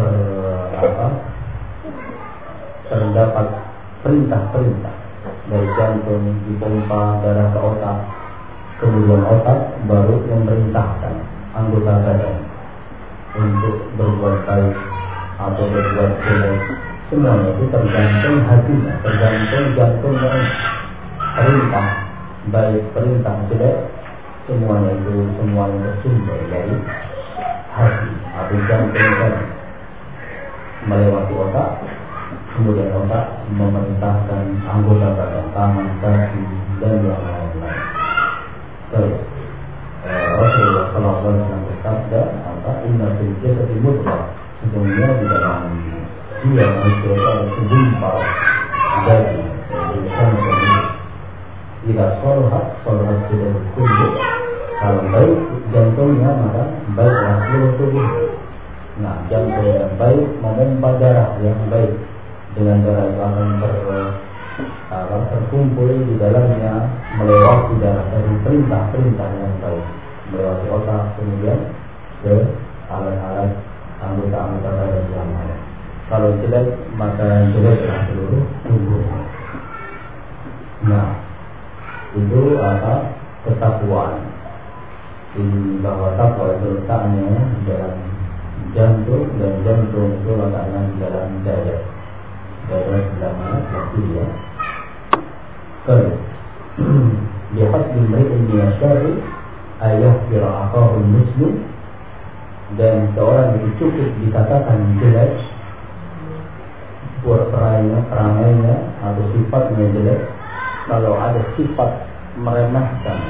terdapat perintah-perintah dari jantung, dipompa darah ke otak, kemudian otak baru memerintahkan anggota badan untuk berbuat baik atau berbuat jelek. Semuanya itu tergantung hatinya, tergantung jantungnya. Perintah baik, perintah jelek, semuanya bersumber dari hati atau jantung tadi, melewati otak, kemudian otak memerintahkan anggota badan, tangan, kaki, dan yang lain-lain. Terus Rasulullah SAW bersabda, inna fil jasadi mudghah, sesungguhnya di dalam jiwa manusia ada segumpal daging, jika sholhat sudah berkumpul, kalau baik jantungnya maka baiklah seluruh tubuh. Nah, jantung yang baik memompa darah yang baik, dengan darah itu akan terkumpul di dalamnya, melewati darah dari perintah-perintah yang baik, melewati otak, kemudian ke alat-alat anggota-anggota badan yang lain. Kalau jelek maka jeleklah seluruh tubuh. Nah, itu ketakwaan. Bahwa takwa itu letaknya di dalam jantung, dan jantung itu letaknya di dalam dada. Dada sebelah mana? Kiri ya. Lihat di mereka syari ayah fir'aqahul muslim, dan seorang itu cukup dikatakan jelek, perangainya atau sifatnya jelek, kalau ada sifat meremehkan,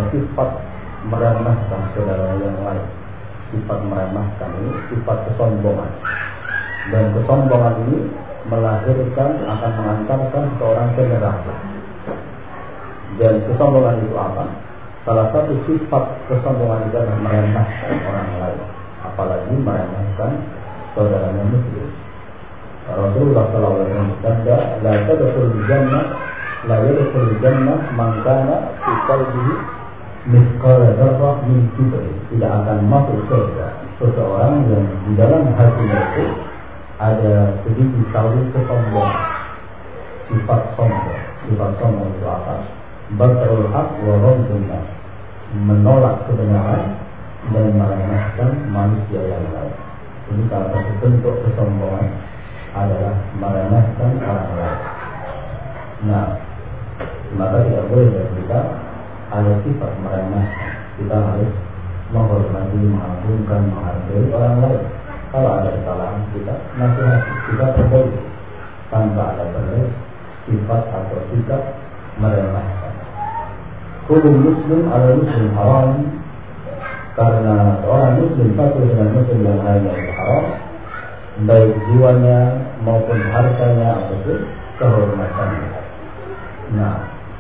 saudara yang lain. Sifat meremehkan ini sifat kesombongan, dan kesombongan ini melahirkan, akan mengantarkan seorang ke neraka. Dan kesombongan itu apa? Salah satu sifat kesombongan itu adalah meremehkan orang lain, apalagi meremehkan saudaranya muslim. Rasulullah SAW bersabda, la yadkhulul jannah man kana fi qalbihi mithqala dzarrah min kibr. Tidak akan masuk surga seseorang yang di dalam hatinya itu ada sedikit salju kesombongan. Sifat sombong itu apa? Batrul haq wa ghamdun nas, menolak kebenaran dan meremehkan manusia yang lain. Ini salah satu bentuk kesombongan, adalah meremehkan orang lain. Nah, maka tidak boleh kita ada sifat meremehkan. Kita harus menghormati, mengagungkan, menghargai orang lain. Kalau ada kesalahan kita nasihati, kita perbaiki tanpa ada sifat atau sikap meremehkan. Hukum muslim ala muslim haram, karena orang muslim satu dengan muslim yang lainnya itu haram, baik jiwanya maupun hartanya ataupun kehormatannya. Nah,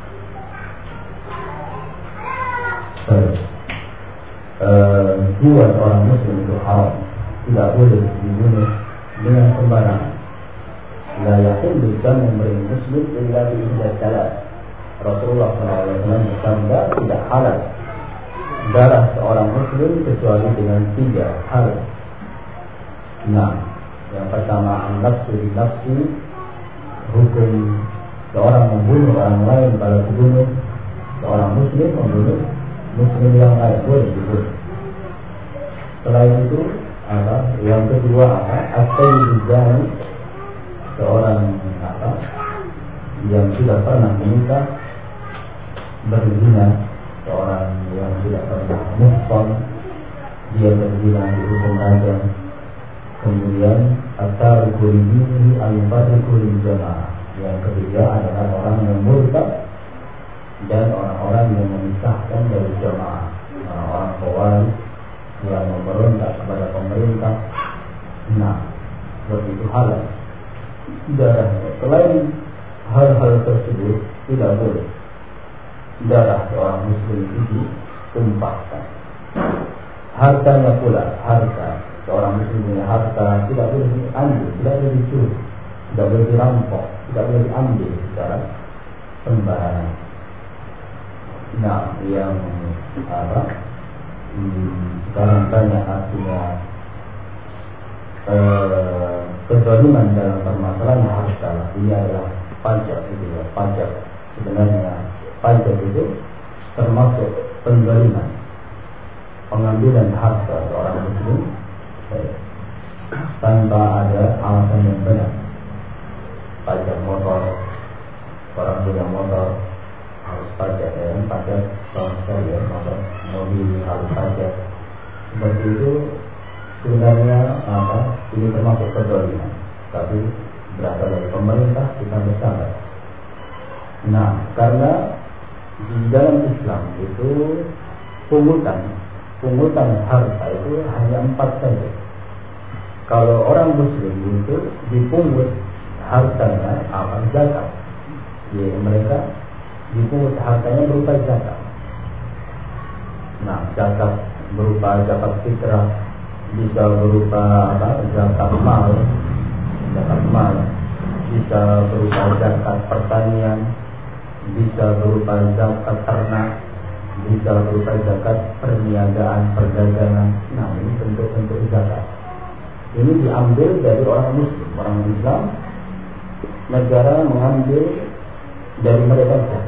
jiwa orang muslim itu haram, tidak boleh dibunuh dengan sembarangan. La yahillu damu imri'in muslim illa bi ihdas salat. Rasulullah SAW bersabda, tidak halal darah seorang muslim kecuali dengan 3 hal. Nah, yang pertama, an-nafsu bin-nafsi, hukum seorang membunuh orang lain. Kalau dibunuh seorang muslim membunuh muslim yang lain, boleh dibunuh. Selain itu, yang kedua as-sayyid, seorang yang sudah pernah menikah, berzina, seorang yang tidak pernah muhsan, dia berzina dihukum rajam. Kemudian at-tariku lidinihi al-fariqu lil-jamaah. Yang ketiga adalah orang yang murtad dan orang-orang yang memisahkan dari jamaah, orang-orang khawarij yang memberontak kepada pemerintah. Nah, begitu halal darahnya. Selain hal-hal tersebut, tidak boleh darah seorang muslim itu ditumpahkan. Hartanya pula, harta seorang muslim punya harta tidak boleh diambil, tidak boleh dicuri, tidak boleh dirampok, tidak boleh diambil secara sembarangan. Nah, yang sekarang banyak artinya kezaliman dalam permasalahan harta. Ini adalah pajak, itu ya, pajak. Sebenarnya pajak itu termasuk penzaliman, pengambilan harta seorang muslim tanpa ada alasan yang benar. Pajak motor, orang punya motor harus pajak, ya, pajak ya, motor, mobil harus pajak. Seperti itu sebenarnya ini termasuk kezaliman, tapi berasal dari pemerintah, kita bersabar. Nah, karena di dalam Islam itu pungutan harta itu hanya 4 saja. Kalau orang Muslim itu dipungut hartanya apa? Zakat. Ya, mereka dipungut hartanya berupa zakat. Nah, zakat berupa zakat fitrah, bisa berupa apa? Zakat mal, bisa berupa zakat pertanian, bisa berupa zakat ternak, bisa berupa zakat perniagaan, perdagangan. Nah, ini bentuk-bentuk zakat. Ini diambil dari orang Muslim, orang Islam. Negara mengambil dari mereka zakat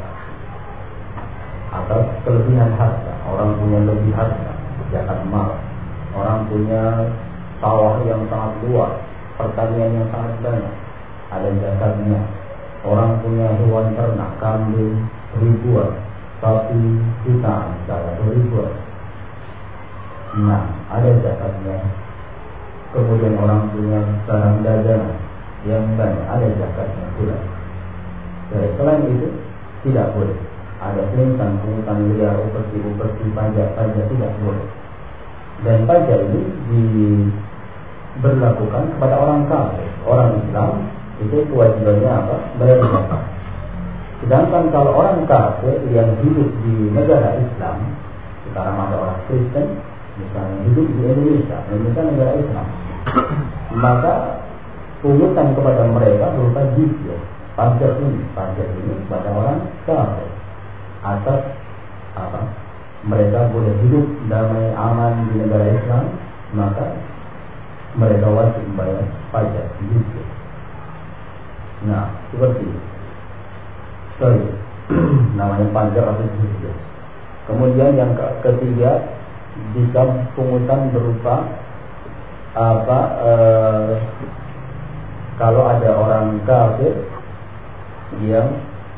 atas kelebihan harta. Orang punya lebih harta, zakat mal. Orang punya sawah yang sangat luas, pertanian yang sangat banyak, ada zakatnya. Orang punya hewan ternak, kambing ribuan, sapi jutaan, ribuan. Nah, ada zakatnya. Kemudian orang punya barang dagangan yang banyak, ada zakatnya pula. Selain itu tidak boleh ada pungutan liar, upeti, pajak tidak boleh. Dan pajak ini diberlakukan kepada orang kafir. Orang Islam itu kewajibannya apa? Bayar zakat. Sedangkan kalau orang kafir yang hidup di negara Islam, sekarang ada orang Kristen misalnya hidup di Indonesia negara Islam, maka pungutan kepada mereka berupa jizyah. Pajak ini kepada orang kafir atas apa? Mereka boleh hidup damai aman di negara Islam, maka mereka wajib membayar pajak jizyah. Nah, seperti itu. Namanya pajak atau jizyah. Kemudian yang ketiga, bisa pungutan berupa apa? Kalau ada orang kafir yang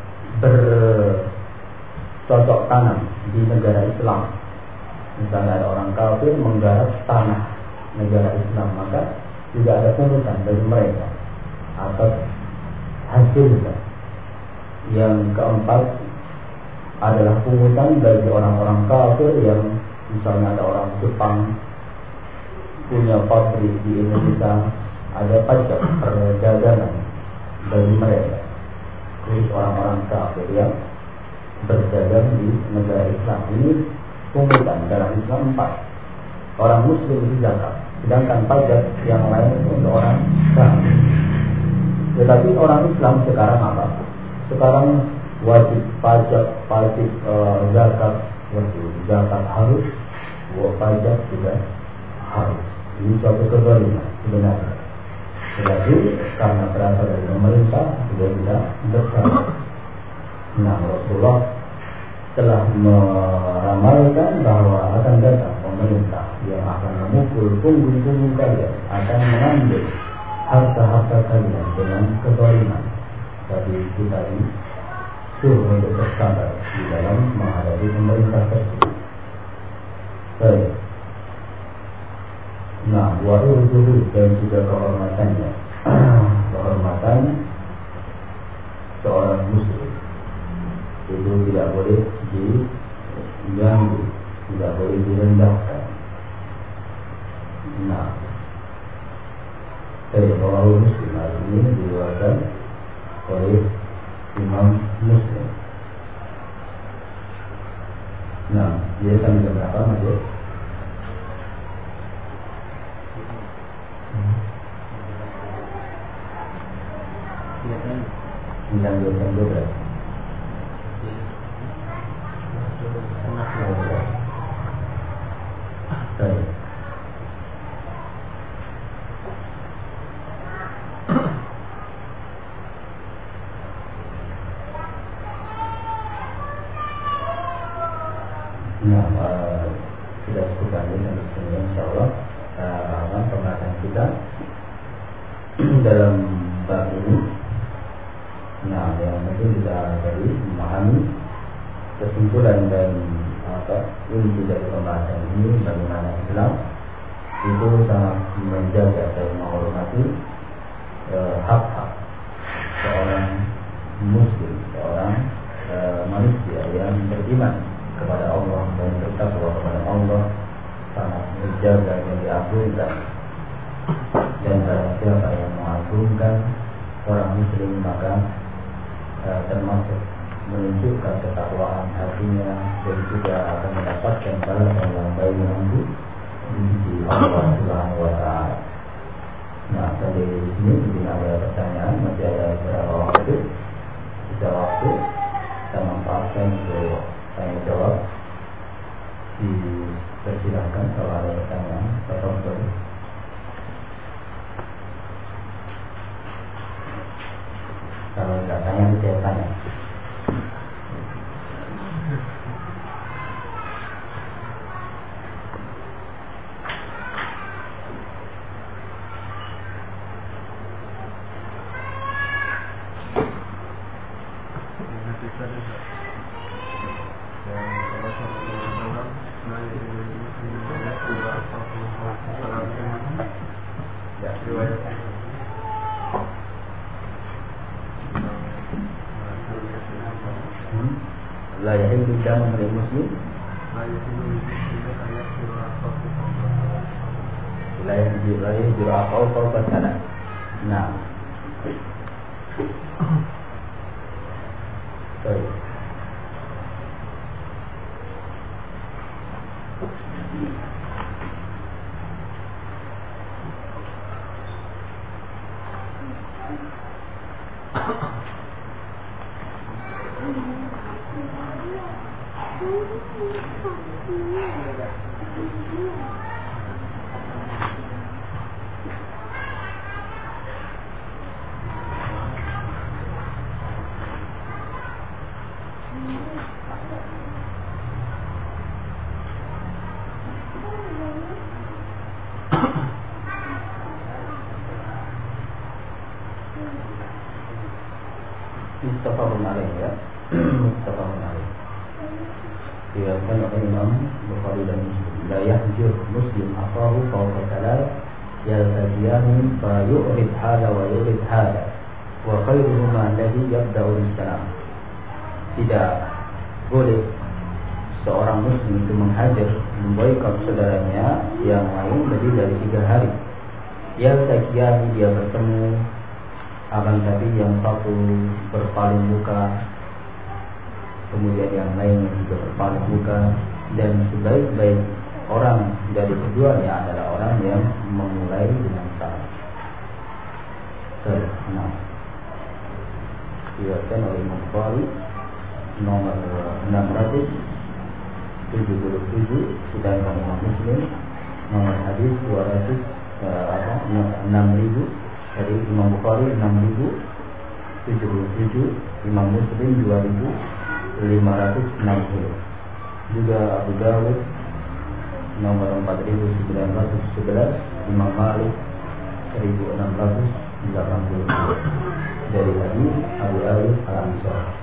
bercocok tanam di negara Islam, misalnya ada orang kafir menggarap tanah negara Islam, maka tidak ada pungutan dari mereka atas hasilnya. Yang keempat adalah pungutan bagi orang-orang kafir yang misalnya ada orang Jepang punya pabrik di Indonesia, ada pajak perdagangan bagi mereka. Jadi orang-orang kafir yang berdagang di negara Islam, ini pungutan dalam Islam 4. Orang Muslim itu zakat, sedangkan pajak yang lain itu untuk orang kafir. Tetapi orang Islam sekarang apa? Sekarang wajib pajak, zakat, zakat harus, pajak juga harus. Ini suatu kezaliman sebenarnya. Tetapi karena berasal dari pemerintah sudah tidak bersalah. Nah, Rasulullah telah meramalkan bahwa akan datang pemerintah yang akan memukul punggung-punggung kalian, akan mengambil harta-harta kalian dengan kezaliman. Tapi kita ini suruh untuk bersabar di dalam menghadapi pemerintah tersebut. Baik. Nah, wa'urduhu dan juga kehormatannya, kehormatan seorang muslim itu tidak boleh diganggu, tidak boleh direndahkan. Nah, dari orang Muslim hari ini diriwayatkan oleh Imam Muslim. Nah, dia sampai jam berapa, Mas? Jam 12. Baik. Nah, sudah cukup ini dan sebenarnya insyaallah pembahasan kita dalam bab ini. Nah, yang penting kita tadi memahami kesimpulan dan inti dari pembahasan ini, bagaimana Islam itu sangat menjaga dan menghormati hak-hak seorang muslim, seorang manusia yang beriman kepada Allah dan bertakwa kepada Allah sangat menjaga dan diagungkan. Dan siapa yang mengagungkan orang muslim maka termasuk menunjukkan ketakwaan hatinya dan juga akan mendapatkan balasan yang baik nanti di sisi Allah Subhanahu wa Ta'ala. Nah, sampai di sini mungkin ada pertanyaan, masih ada beberapa waktu. Sisa waktu kita manfaatkan untuk tanya jawab. Dipersilahkan kalau ada pertanyaan. Tafadhol. Kalau tidak tanya, saya tanya. La yahillu damu imri'in muslim la yahillu aqaw fawqa salat. Nah, baik. Muttafaqun alaih, ya. Muttafaqun alaih. Diriwayatkan oleh Imam Bukhari dan Muslim. La yahjur muslim akahu fawqa salat yaltaqiyani fa yu'rid hada wa yu'rid hada wa khairuhuma alladhi yabda'u bis-salam. Tidak boleh seorang muslim itu menghajar, memboikot saudaranya yang lain lebih dari 3 hari. Yaltaqiyani, dia bertemu, akan tapi yang satu berpaling muka, kemudian yang lain juga berpaling muka, dan sebaik-baik orang dari keduanya adalah orang yang memulai dengan salam. Nah, diriwayatkan oleh Imam Bukhari nomor 677, sedangkan Imam Muslim nomor hadis 6000. Dari Imam Bukhari 6077, Imam Muslim 2560. Juga Abu Dawud nomor 4911, Imam Malik 1680 dari hadis Abu Ayyub Al-Ansari.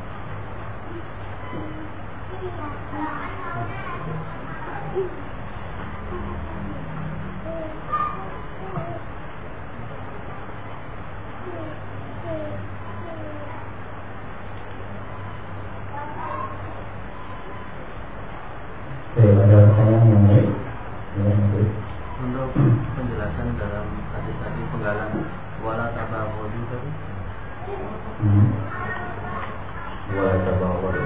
Ada pertanyaan yang baik? Untuk penjelasan dalam hadis tadi penggalan wala tabaghadu tadi. Wala tabaghadu.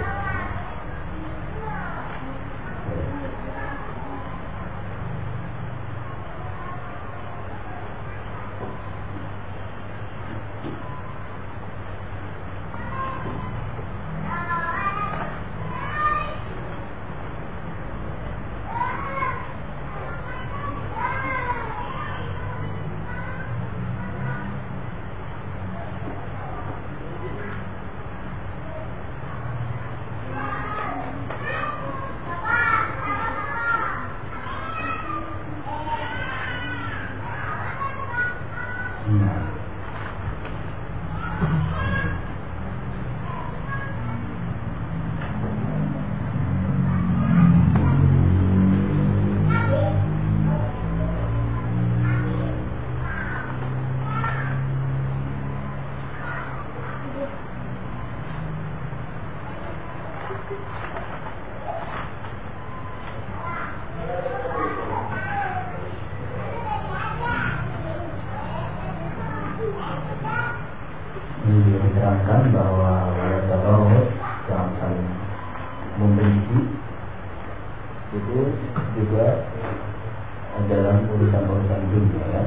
Ini diterangkan bahwa tabarruk dalam saling membenci itu juga dalam urusan-urusan dunia, ya.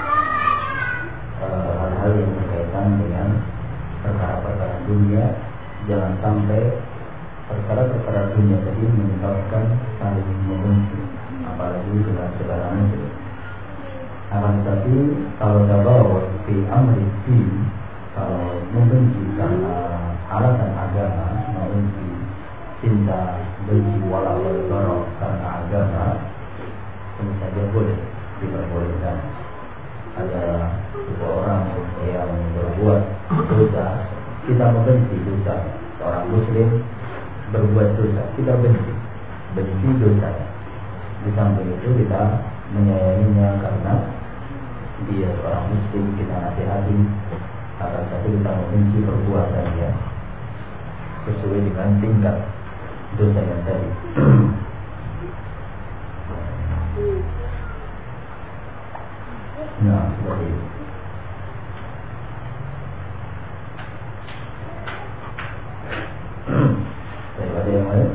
Hal-hal yang berkaitan dengan perkara-perkara dunia, jangan sampai perkara-perkara dunia tadi menyebabkan saling membenci, apalagi dengan saudara muslim. Akan tetapi kalau tabarruk fi amri din, kalau membenci karena alasan agama, membenci cinta, benci wala wal karena agama, tentu saja boleh diperbolehkan. Ada seseorang yang berbuat dosa, kita membenci dosa. Seorang muslim berbuat dosa, kita benci dosa. Di samping itu kita menyayanginya karena dia seorang muslim, kita nasihati. Akan tapi kita membenci perbuatannya sesuai dengan tingkat dosa yang tadi. Nah, seperti itu. Ada yang lain?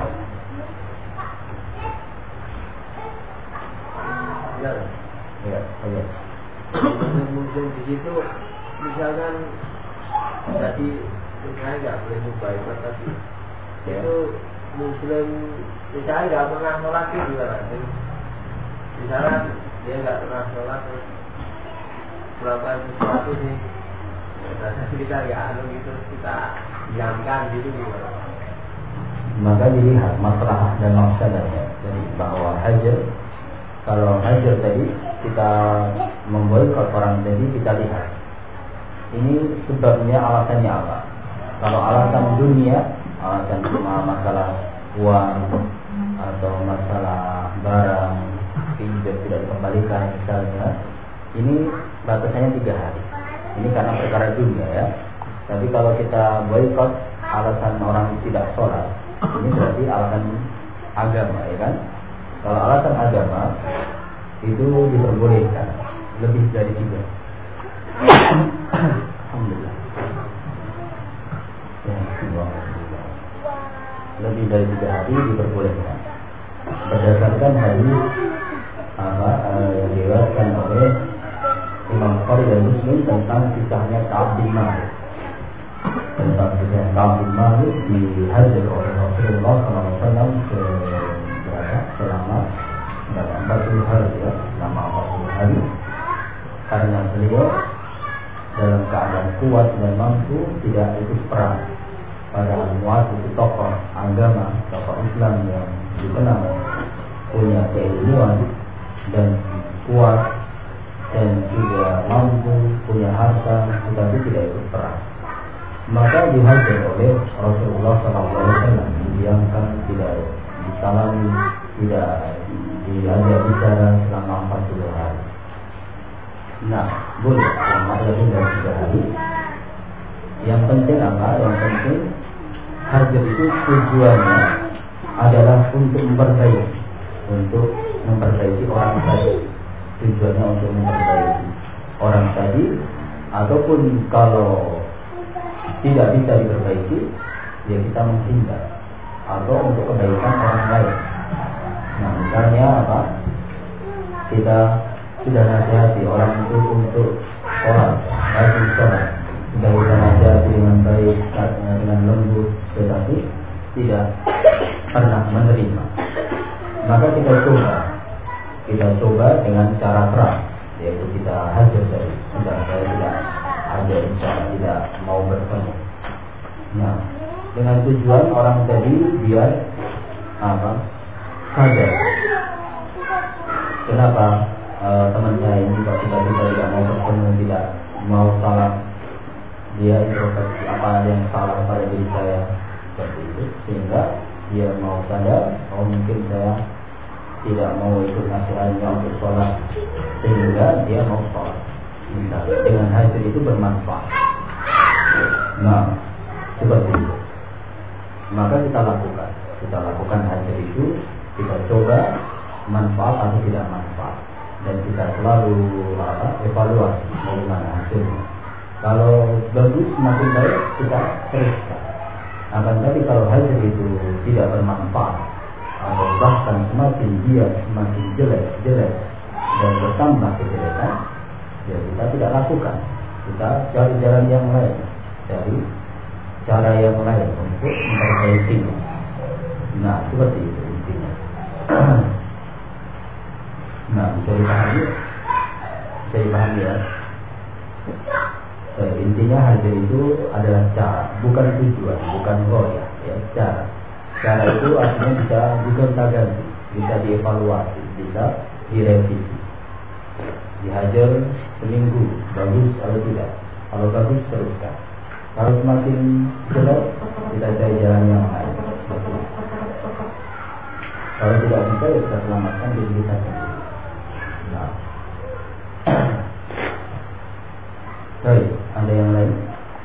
Ya. Mungkin di situ, misalkan tadi saya nggak boleh mubaikat tadi, itu muslim misalnya nggak pernah sholat itu kan, misalnya dia nggak pernah sholat terus melakukan sesuatu sih, kita nggak gitu, kita diamkan gitu gimana? Maka dilihat maslahah dan mafsadahnya. Jadi bahwa hajar, kalau hajar tadi kita memboikot orang tadi, kita lihat ini sebabnya, alasannya apa. Kalau alasan dunia, alasan cuma masalah uang atau masalah barang pinjam tidak dikembalikan misalnya, ini batasannya 3 hari. Ini karena perkara dunia, ya. Tapi kalau kita boikot alasan orang tidak sholat, ini berarti alasan agama, ya kan? Kalau alasan agama itu diperbolehkan lebih dari 3. Alhamdulillah. Ya, lebih dari 3 hari diperbolehkan berdasarkan hadis yang diriwayatkan oleh Imam Bukhari dan Muslim tentang kisahnya Ka'ab bin Malik. Tentang kisah Ka'ab bin Malik dihajar oleh Rasulullah SAW selama 40 hari, ya, selama 40 hari, karena beliau dalam keadaan kuat dan mampu tidak ikut perang. Padahal Mu'adz itu tokoh agama, tokoh Islam yang dikenal punya keilmuan dan kuat dan juga mampu, punya harta, tetapi tidak ikut perang. Maka dihajar oleh Rasulullah SAW, didiamkan, tidak disalami, tidak diajak bicara selama 40 hari. Nah, boleh selama lebih dari 3 hari. Yang penting apa? Yang penting hajar itu tujuannya adalah untuk memperbaiki orang tadi. Tujuannya untuk memperbaiki orang tadi, ataupun kalau tidak bisa diperbaiki, ya kita menghindar, atau untuk kebaikan orang lain. Nah, misalnya apa? Kita sudah nasihati orang itu untuk sholat, rajin sholat, sudah kita nasihati dengan baik, dengan lembut, tetapi tidak pernah menerima. Maka kita coba dengan cara keras, yaitu kita hajar dari sudah saya tidak hajar, tidak mau bertemu. Nah, dengan tujuan orang tadi biar apa? Sadar. Kenapa teman saya ini kok tiba-tiba tidak mau bertemu, tidak mau salam, dia introspeksi apa yang salah pada diri saya, seperti itu, sehingga dia mau sadar, oh mungkin saya tidak mau ikut nasihatnya untuk sholat, sehingga dia mau sholat. Misalnya dengan hasil itu bermanfaat. Nah, seperti itu. maka kita lakukan hajar itu, kita coba manfaat atau tidak manfaat, dan kita selalu evaluasi bagaimana hasilnya. Kalau bagus semakin baik kita teruskan. Akan tapi kalau hajar itu tidak bermanfaat atau bahkan semakin dia semakin jelek dan bertambah kejelekan, ya kita tidak lakukan. Kita cari jalan yang lain, cari cara yang lain untuk memperbaikinya. Nah, seperti itu intinya. Nah, bisa dipahami ya. Intinya hajar itu adalah cara, bukan tujuan, bukan goya, ya, cara. Cara itu artinya bisa digonta-ganti, bisa dievaluasi, bisa direvisi. Dihajar seminggu, bagus atau tidak. Kalau bagus teruskan. Kalau semakin jelek, kita cari jalan yang lain. Kalau tidak bisa, ya kita selamatkan diri kita sendiri. Nah, baik, ada yang lain?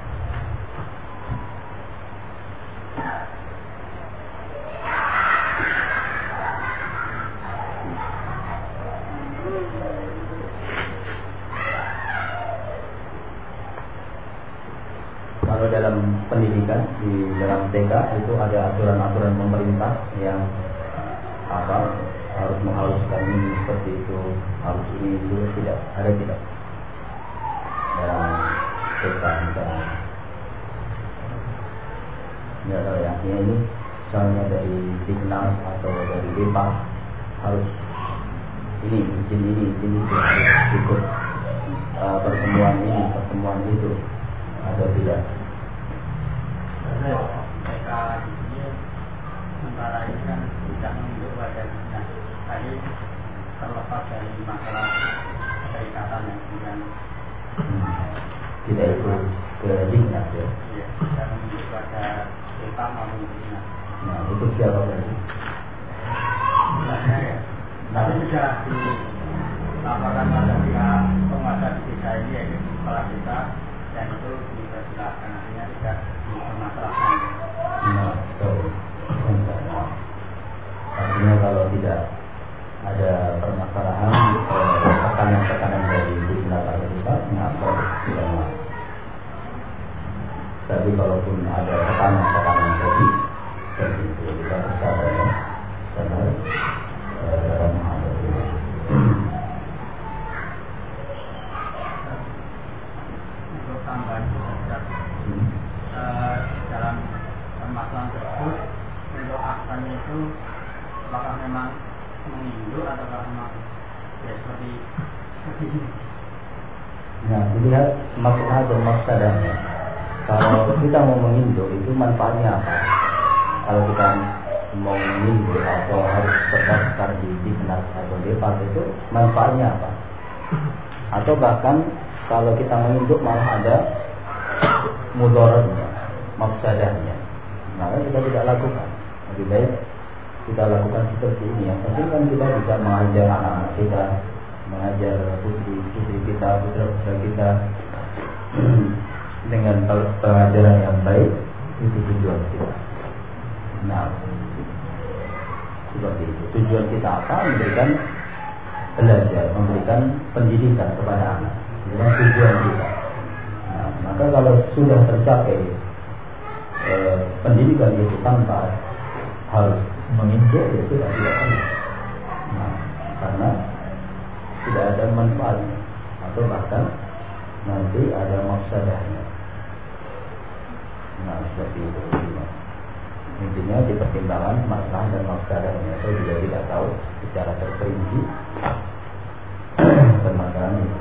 Kalau dalam pendidikan di dalam TK itu ada aturan-aturan pemerintah yang harus menghaluskan ini seperti itu, harus ini itu, tidak dalam TK misalnya. Ya, kalau yang ini misalnya dari Dignas atau dari BEPAS harus ini izin itu harus ikut pertemuan ini, pertemuan itu, atau tidak? TK ini sementara ini kan tidak menunjuk pada Dignas. Tadi terlepas dari masalah perikatan yang kemudian tidak ikut ke Dignas ya? Iya, tidak menunjuk pada BEPAS maupun Dignas. Nah, itu siapa tadi? Tapi sudah dilaporkan pada pihak penguasa di desa ini, yaitu kepala desa, dan itu dipersilakan, artinya tidak dipermasalahkan. Nah, artinya kalau tidak ada permasalahan, tekanan dari Dignas atau Pusat, ngapa tidak mau. Tapi kalaupun ada tekanan tadi, seperti itu kita bersabar ya, sabar dalam menghadapi ini. Untuk tambahan dalam permasalahan tersebut, untuk aksanya itu apakah memang menginduk atau memang ya seperti ini? Nah, dilihat makna dan mafsadahnya. Kalau kita mau menginduk itu manfaatnya apa? Kalau kita mau menginduk atau harus terdaftar di Dignas atau BEPAS itu manfaatnya apa? Atau bahkan kalau kita menginduk malah ada mudaratnya, mafsadahnya, maka kita tidak lakukan. Lebih baik kita lakukan seperti ini. Yang penting kan kita bisa mengajar anak-anak kita, mengajar putri-putri kita, putra-putra kita dengan pengajaran yang baik, itu tujuan kita. Nah, seperti itu. Tujuan kita apa? Memberikan belajar, memberikan pendidikan kepada anak. Itu tujuan kita. Nah, maka kalau sudah tercapai pendidikan itu tanpa harus menginduk, ya sudah tidak perlu. Nah, karena tidak ada manfaatnya atau bahkan nanti ada mafsadahnya. Nah, seperti itu. Intinya dipertimbangkan masalah dan mafsadahnya. Saya juga tidak tahu secara terperinci permasalahan ini.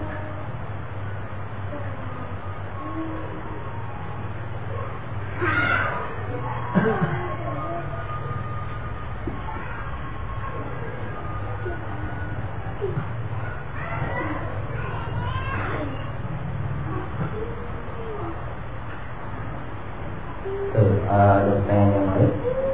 Ada pertanyaan yang lain?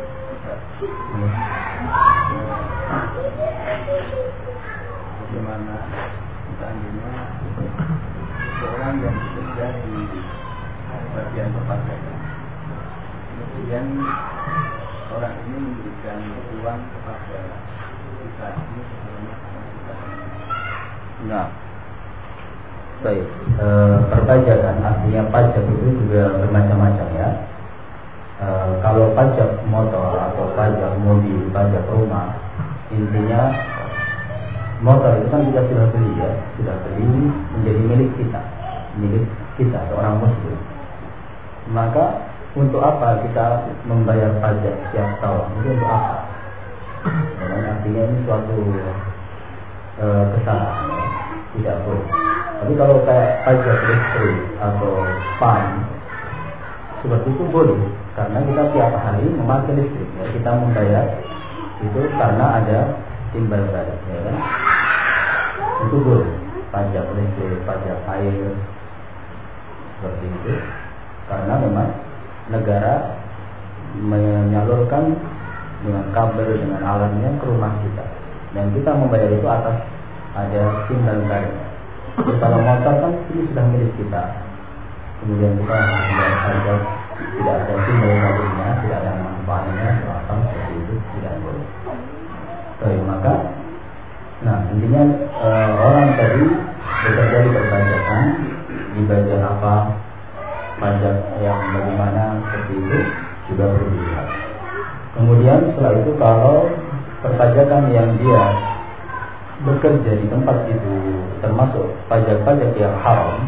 Bagaimana seandainya seorang yang bekerja di bagian tempat saya, kemudian orang ini memberikan uang kepada kita ini sebelumnya kita. Nah, baik. Perpajakan artinya pajak itu juga bermacam-macam ya. Kalau pajak motor atau pajak mobil, pajak rumah, intinya motor itu kan kita sudah beli ya, sudah beli menjadi milik kita seorang muslim. Maka untuk apa kita membayar pajak setiap tahun? Itu untuk apa? Dan artinya ini suatu kesalahan ya. Tidak boleh. Tapi kalau kayak pajak listrik atau PAN seperti itu boleh, karena kita tiap hari memakai listrik ya, kita membayar itu karena ada timbal balik ya kan? Itu boleh. Pajak listrik, pajak air seperti itu, karena memang negara menyalurkan dengan kabel, dengan alatnya ke rumah kita, dan kita membayar itu atas ada timbal balik. Jadi kalau motor kan ini sudah milik kita, kemudian kita membayar pajak, tidak ada timbal baliknya, tidak ada manfaatnya, atau seperti itu tidak boleh. Baik, maka nah intinya orang tadi bekerja di perpajakan, dibayar apa, pajak yang bagaimana seperti itu juga perlu dilihat. Kemudian setelah itu kalau perpajakan yang dia bekerja di tempat itu termasuk pajak-pajak yang haram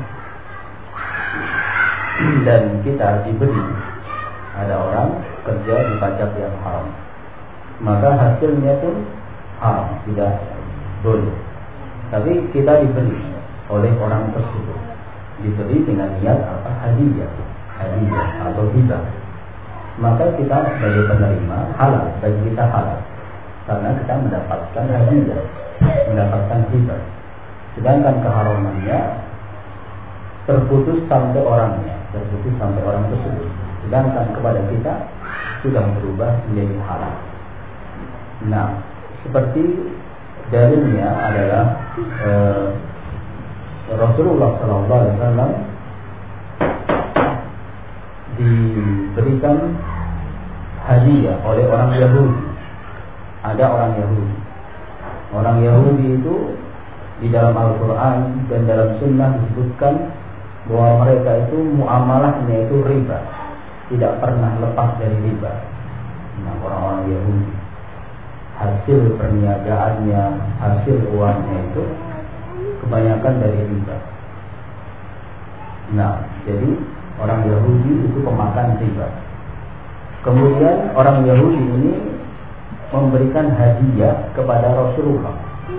dan kita diberi, ada orang kerja di pajak yang haram, maka hasilnya pun haram, tidak boleh. Tapi kita diberi oleh orang tersebut, diberi dengan niat apa? Hadiah atau hibah, maka kita sebagai penerima halal, bagi kita halal, karena kita mendapatkan hadiah, mendapatkan hibah. Sedangkan keharamannya terputus sampai orang tersebut. Sedangkan kepada kita sudah berubah menjadi halal. Nah, seperti dalilnya adalah Rasulullah SAW diberikan hadiah oleh orang Yahudi. Ada orang Yahudi itu di dalam Al-Quran dan dalam Sunnah disebutkan bahwa mereka itu muamalahnya itu riba, tidak pernah lepas dari riba. Nah, orang-orang Yahudi hasil perniagaannya, hasil uangnya itu kebanyakan dari riba. Nah, jadi orang Yahudi itu pemakan riba. Kemudian orang Yahudi ini memberikan hadiah kepada Rasulullah,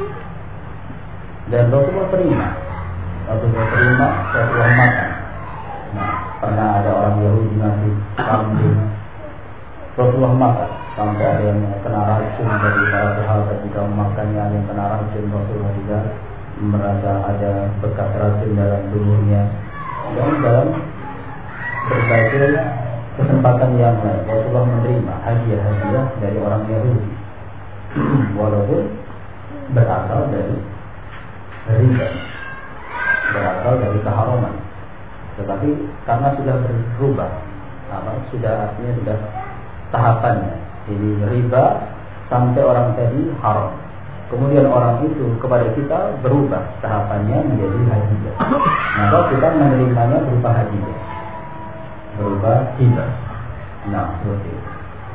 dan Rasulullah terima. Rasulullah makan. Nah, pernah ada orang Yahudi ngasih kambing, Rasulullah makan, sampai ada yang kena racun dari para sahabat ketika memakannya, ada yang kena racun. Rasulullah juga merasa ada bekas racun dalam tubuhnya. Dan dalam berbagai kesempatan yang lain Rasulullah menerima hadiah-hadiah dari orang Yahudi walaupun berasal dari riba, berasal dari keharaman, tetapi karena sudah berubah, artinya sudah tahapannya, ini riba sampai orang tadi haram, kemudian orang itu kepada kita berubah tahapannya menjadi hadiah, maka kita menerimanya berupa hadiah, berupa hibah. Nah, seperti itu.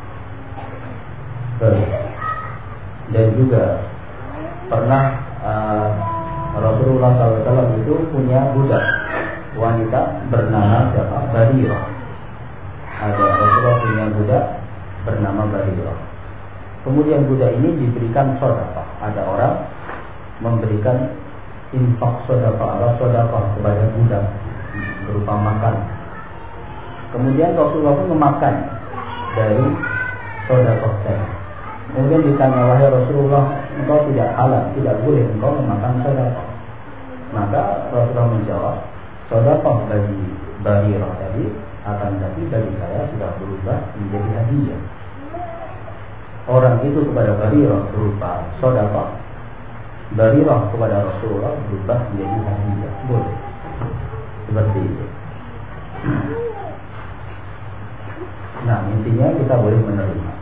Dan juga pernah Rasulullah SAW itu punya budak wanita bernama siapa? Barirah. Ada Rasulullah punya budak bernama Barirah. Kemudian budak ini diberikan sedekah. Ada orang memberikan infak sedekah kepada budak berupa makan. Kemudian Rasulullah pun memakan dari sedekah tadi. Kemudian ditanya, wahai Rasulullah, engkau tidak halal, tidak boleh engkau memakan sedekah. Maka Rasulullah menjawab, sedekah bagi Barirah tadi akan tapi bagi saya sudah berubah menjadi hadiah. Orang itu kepada Barirah berupa sedekah, Barirah kepada Rasulullah berubah menjadi hadiah. Boleh seperti itu. Nah, intinya kita boleh menerima.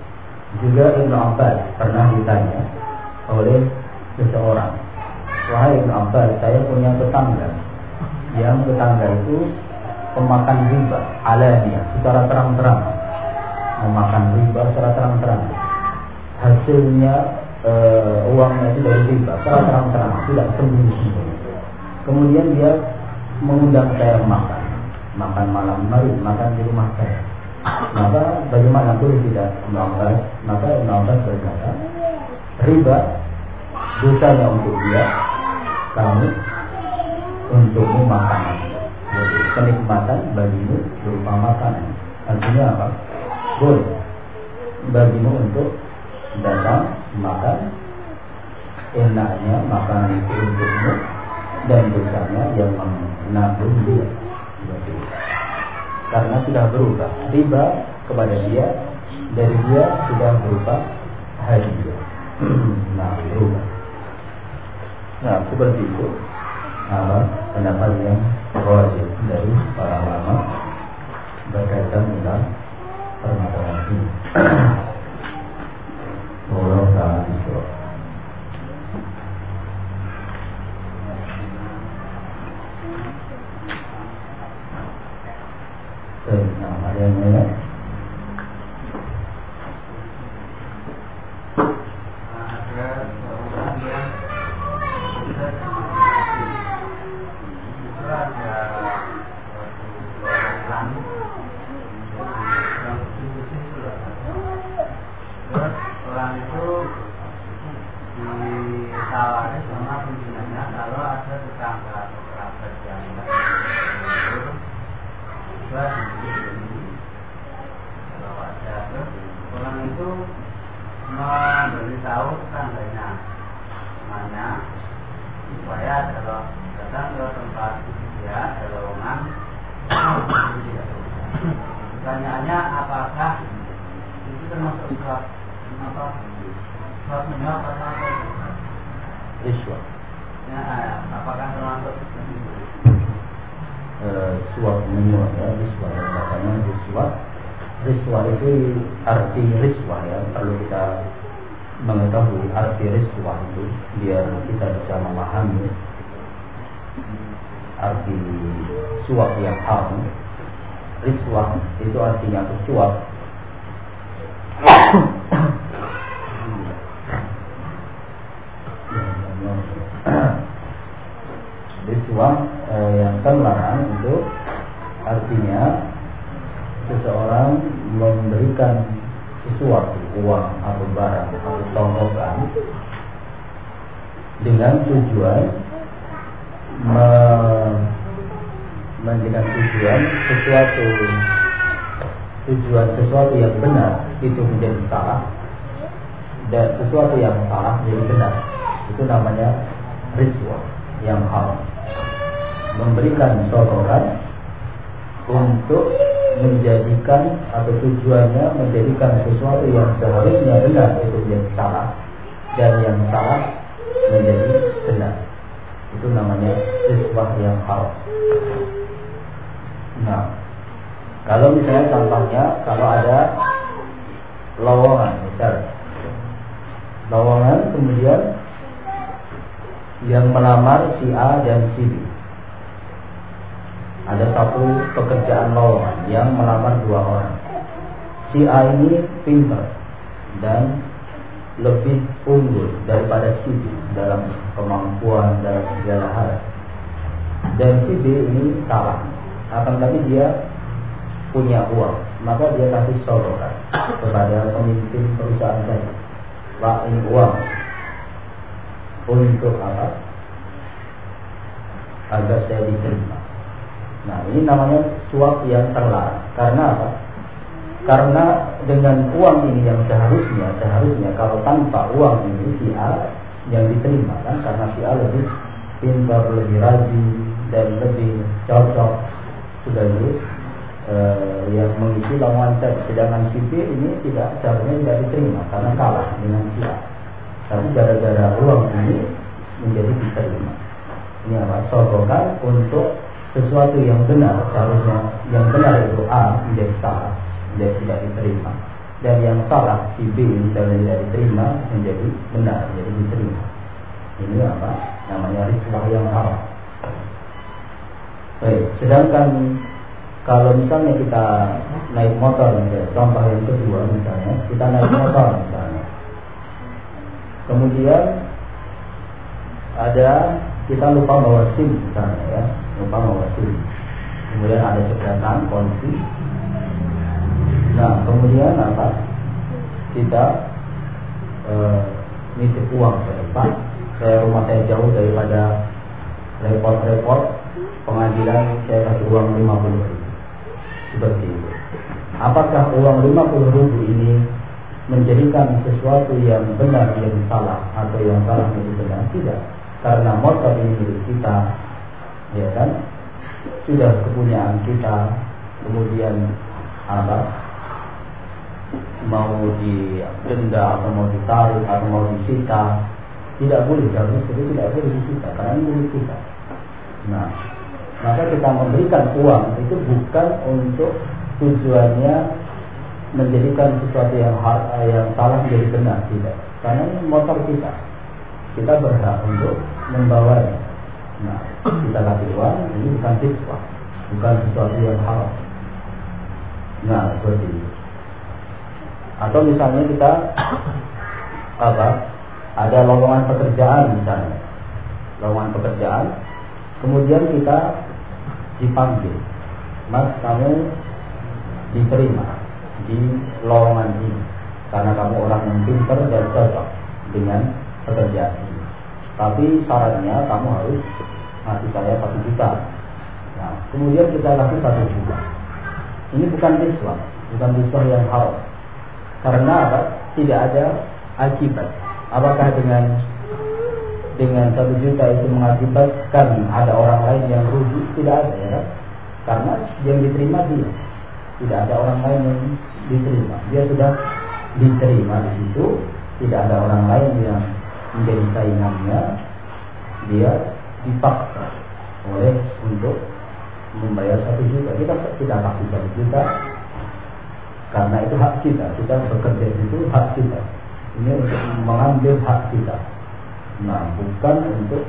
Juga Ibnu Abbas pernah ditanya oleh seseorang, wahai Ibnu Abbas, saya punya tetangga yang tetangga itu pemakan riba alaniyah, secara terang-terang memakan riba secara terang-terang, hasilnya uangnya itu dari riba secara terang-terang, tidak sembunyi-sembunyi. Kemudian dia mengundang saya makan malam, mari makan di rumah saya. Maka bagaimana boleh tidak Ibnu Abbas? Maka Ibnu Abbas berkata, riba dosanya untuk dia, kamu untukmu makanan. Jadi kenikmatan bagimu berupa makanan. Artinya apa? Boleh bagimu untuk datang makan, enaknya makanan itu untukmu, dan dosanya yang menabung dia. Jadi, karena sudah berubah riba kepada dia, dari dia sudah berubah hadiah. Nah, berubah. Nah, seperti itu pendapat yang wajib dari para ulama berkaitan dengan permasalahan ini. Allah Ta'ala Isra. Ada yang mana? Pertanyaannya, apakah itu termasuk suap menyuap atau Riswah. Ya, apakah termasuk suap menyuap ya, riswah ya, katanya riswah. Riswah itu arti riswah ya, perlu kita mengetahui arti riswah itu biar kita bisa memahami arti suap yang haram. Riswah itu artinya suap. Riswah yang terlarang itu artinya seseorang memberikan sesuatu, uang atau barang atau tongkokan dengan tujuan menjadikan sesuatu yang benar itu menjadi salah, dan sesuatu yang salah menjadi benar. Itu namanya riswah yang haram. Memberikan sororan untuk menjadikan atau tujuannya menjadikan sesuatu yang seharusnya benar itu menjadi salah, dan yang salah menjadi benar. Itu namanya riswah yang haram. Nah, kalau misalnya contohnya, kalau ada lowongan, misalnya lowongan, kemudian yang melamar si A dan si B. Ada satu pekerjaan lowongan yang melamar dua orang. Si A ini pintar dan lebih unggul daripada si B dalam kemampuan, dalam segala hal. Dan si B ini salah, akan tapi dia punya uang, maka dia kasih sororan kepada pemimpin perusahaan tadi. Pak, ini uang untuk apa? Agar saya diterima. Nah, ini namanya suap yang terlarang. Karena apa? Karena dengan uang ini yang seharusnya kalau tanpa uang ini si A yang diterima kan, karena si A lebih pintar, lebih rajin dan lebih cocok sudah itu yang mengisi lowongan tadi. Sedangkan si B ini seharusnya tidak diterima karena kalah dengan si A. Tapi gara-gara uang ini menjadi diterima. Ini apa? Sorokan untuk sesuatu yang benar, seharusnya yang benar itu A menjadi salah, menjadi tidak diterima. dan yang salah si B misalnya tidak diterima menjadi benar, jadi diterima. Ini apa? Namanya riswah yang haram. Baik, sedangkan kalau misalnya kita naik motor, contoh yang kedua misalnya, kita naik motor misalnya, kemudian ada kita lupa bawa SIM misalnya ya, lupa bawa SIM, kemudian ada cegahan polisi. Nah kemudian apa? Kita nitip uang Pak, rumah saya jauh daripada repot-repot pengadilan, saya kasih uang 50.000. Seperti itu. Apakah uang 50.000 ini menjadikan sesuatu yang benar yang salah, atau yang salah menjadi benar? Tidak. Karena motor ini milik kita, ya kan? Sudah kepunyaan kita. Kemudian apa? Mau didenda atau mau ditarik atau mau disita, tidak boleh, karena itu tidak boleh disita karena ini milik kita. Nah, maka kita memberikan uang itu bukan untuk tujuannya menjadikan sesuatu yang salah menjadi benar, tidak. Karena ini motor kita berhak untuk membawanya. Nah, kita kasih uang, ini bukan riswah, bukan sesuatu yang haram. Nah, seperti itu. Atau misalnya kita ada lowongan pekerjaan misalnya, lowongan pekerjaan, kemudian kita dipanggil, Mas kamu diterima di lowongan ini karena kamu orang yang pintar dan cocok dengan pekerjaan ini. Tapi syaratnya kamu harus ngasih saya 1 juta. Nah, kemudian kita kasih 1 juta. Ini bukan riswah, bukan riswah yang haram. Karena apa? Tidak ada akibat. Apakah dengan 1 juta itu mengakibatkan ada orang lain yang rugi? Tidak ada, ya. Karena yang diterima dia, tidak ada orang lain yang diterima. Dia sudah diterima di situ, tidak ada orang lain yang menjadi saingannya. Dia dipaksa untuk membayar 1 juta. Kita kasih 1 juta. Karena itu hak kita bekerja itu hak kita. Ini untuk mengambil hak kita. Nah, bukan untuk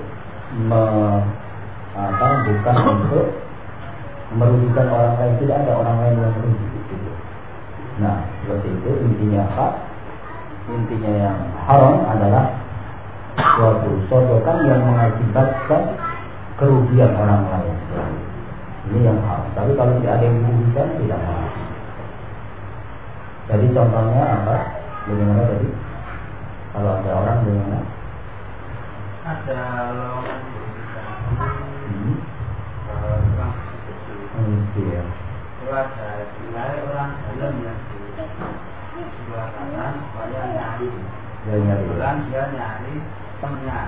bukan untuk merugikan orang lain. Tidak ada orang lain yang merugi gitu. Nah, seperti itu intinya hak. Intinya yang haram adalah suatu sodokan yang mengakibatkan kerugian orang lain. Ini yang haram. Tapi kalau tidak ada yang dirugikan, tidak haram. Jadi contohnya apa? Bagaimana tadi? Kalau ada orang bagaimana? Ada lowongan Iya. itu ada nilai orang dalam yang di sebuah kanan supaya nyari. Kebetulan dia nyari temennya.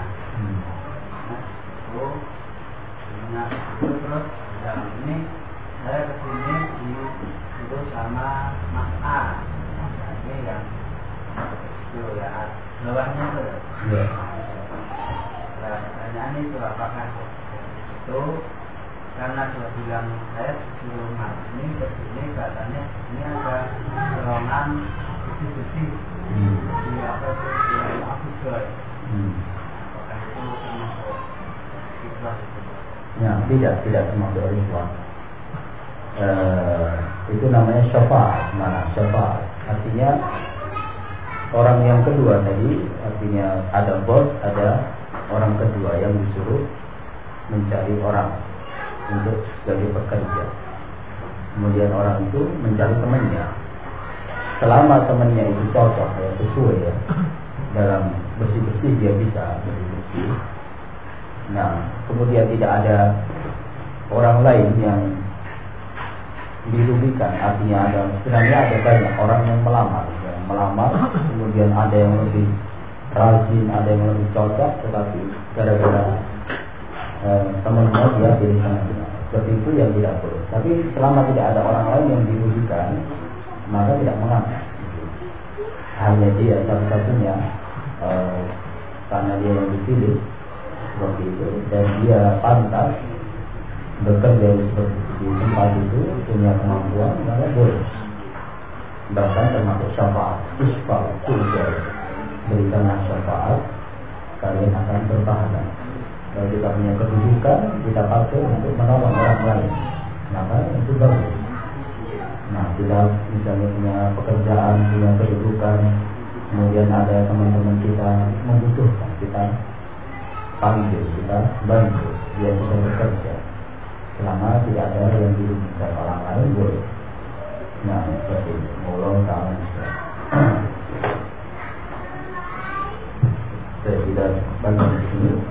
Temennya itu terus dalam ini saya kesini itu sama Mas A. Ini yang itu ya bawahnya tuh. Iya. Nah, pertanyaan itu apakah itu karena dia bilang saya suruh Mas ini kesini katanya ini ada dorongan besi-besi di apa itu di Afrika. Apakah itu termasuk riswah itu? Ya, tidak termasuk riswah. Itu namanya syafaat. Syafaat artinya orang yang kedua tadi, artinya ada bos, ada orang kedua yang disuruh mencari orang untuk sebagai pekerja. Kemudian orang itu mencari temannya. Selama temannya itu cocok, ya, sesuai ya, dalam bersih-bersih dia bisa bersih-bersih. Nah, kemudian tidak ada orang lain yang dirugikan, artinya sebenarnya ada banyak orang yang melamar, kemudian ada yang lebih rajin, ada yang lebih cocok, tetapi gara-gara temannya dia pilih sana. Seperti itu yang tidak boleh. Tapi selama tidak ada orang lain yang dirugikan, maka tidak mengapa. Hanya dia satu-satunya karena dia yang dipilih seperti itu dan dia pantas bekerja seperti di tempat itu, punya kemampuan, maka boleh. bahkan termasuk syafaat. Isfal tujar, berikanlah syafaat, kalian akan berpahala. Kalau kita punya kedudukan, kita pakai untuk menolong orang lain, maka itu bagus. Nah, kita misalnya punya pekerjaan, punya kedudukan, kemudian ada teman-teman kita membutuhkan, kita panggil, kita bantu, dia bisa bekerja. Selama tidak ada yang dirugikan orang lain, boleh. Nah, seperti itu. Mulai tangan. Saya tidak bantu di sini.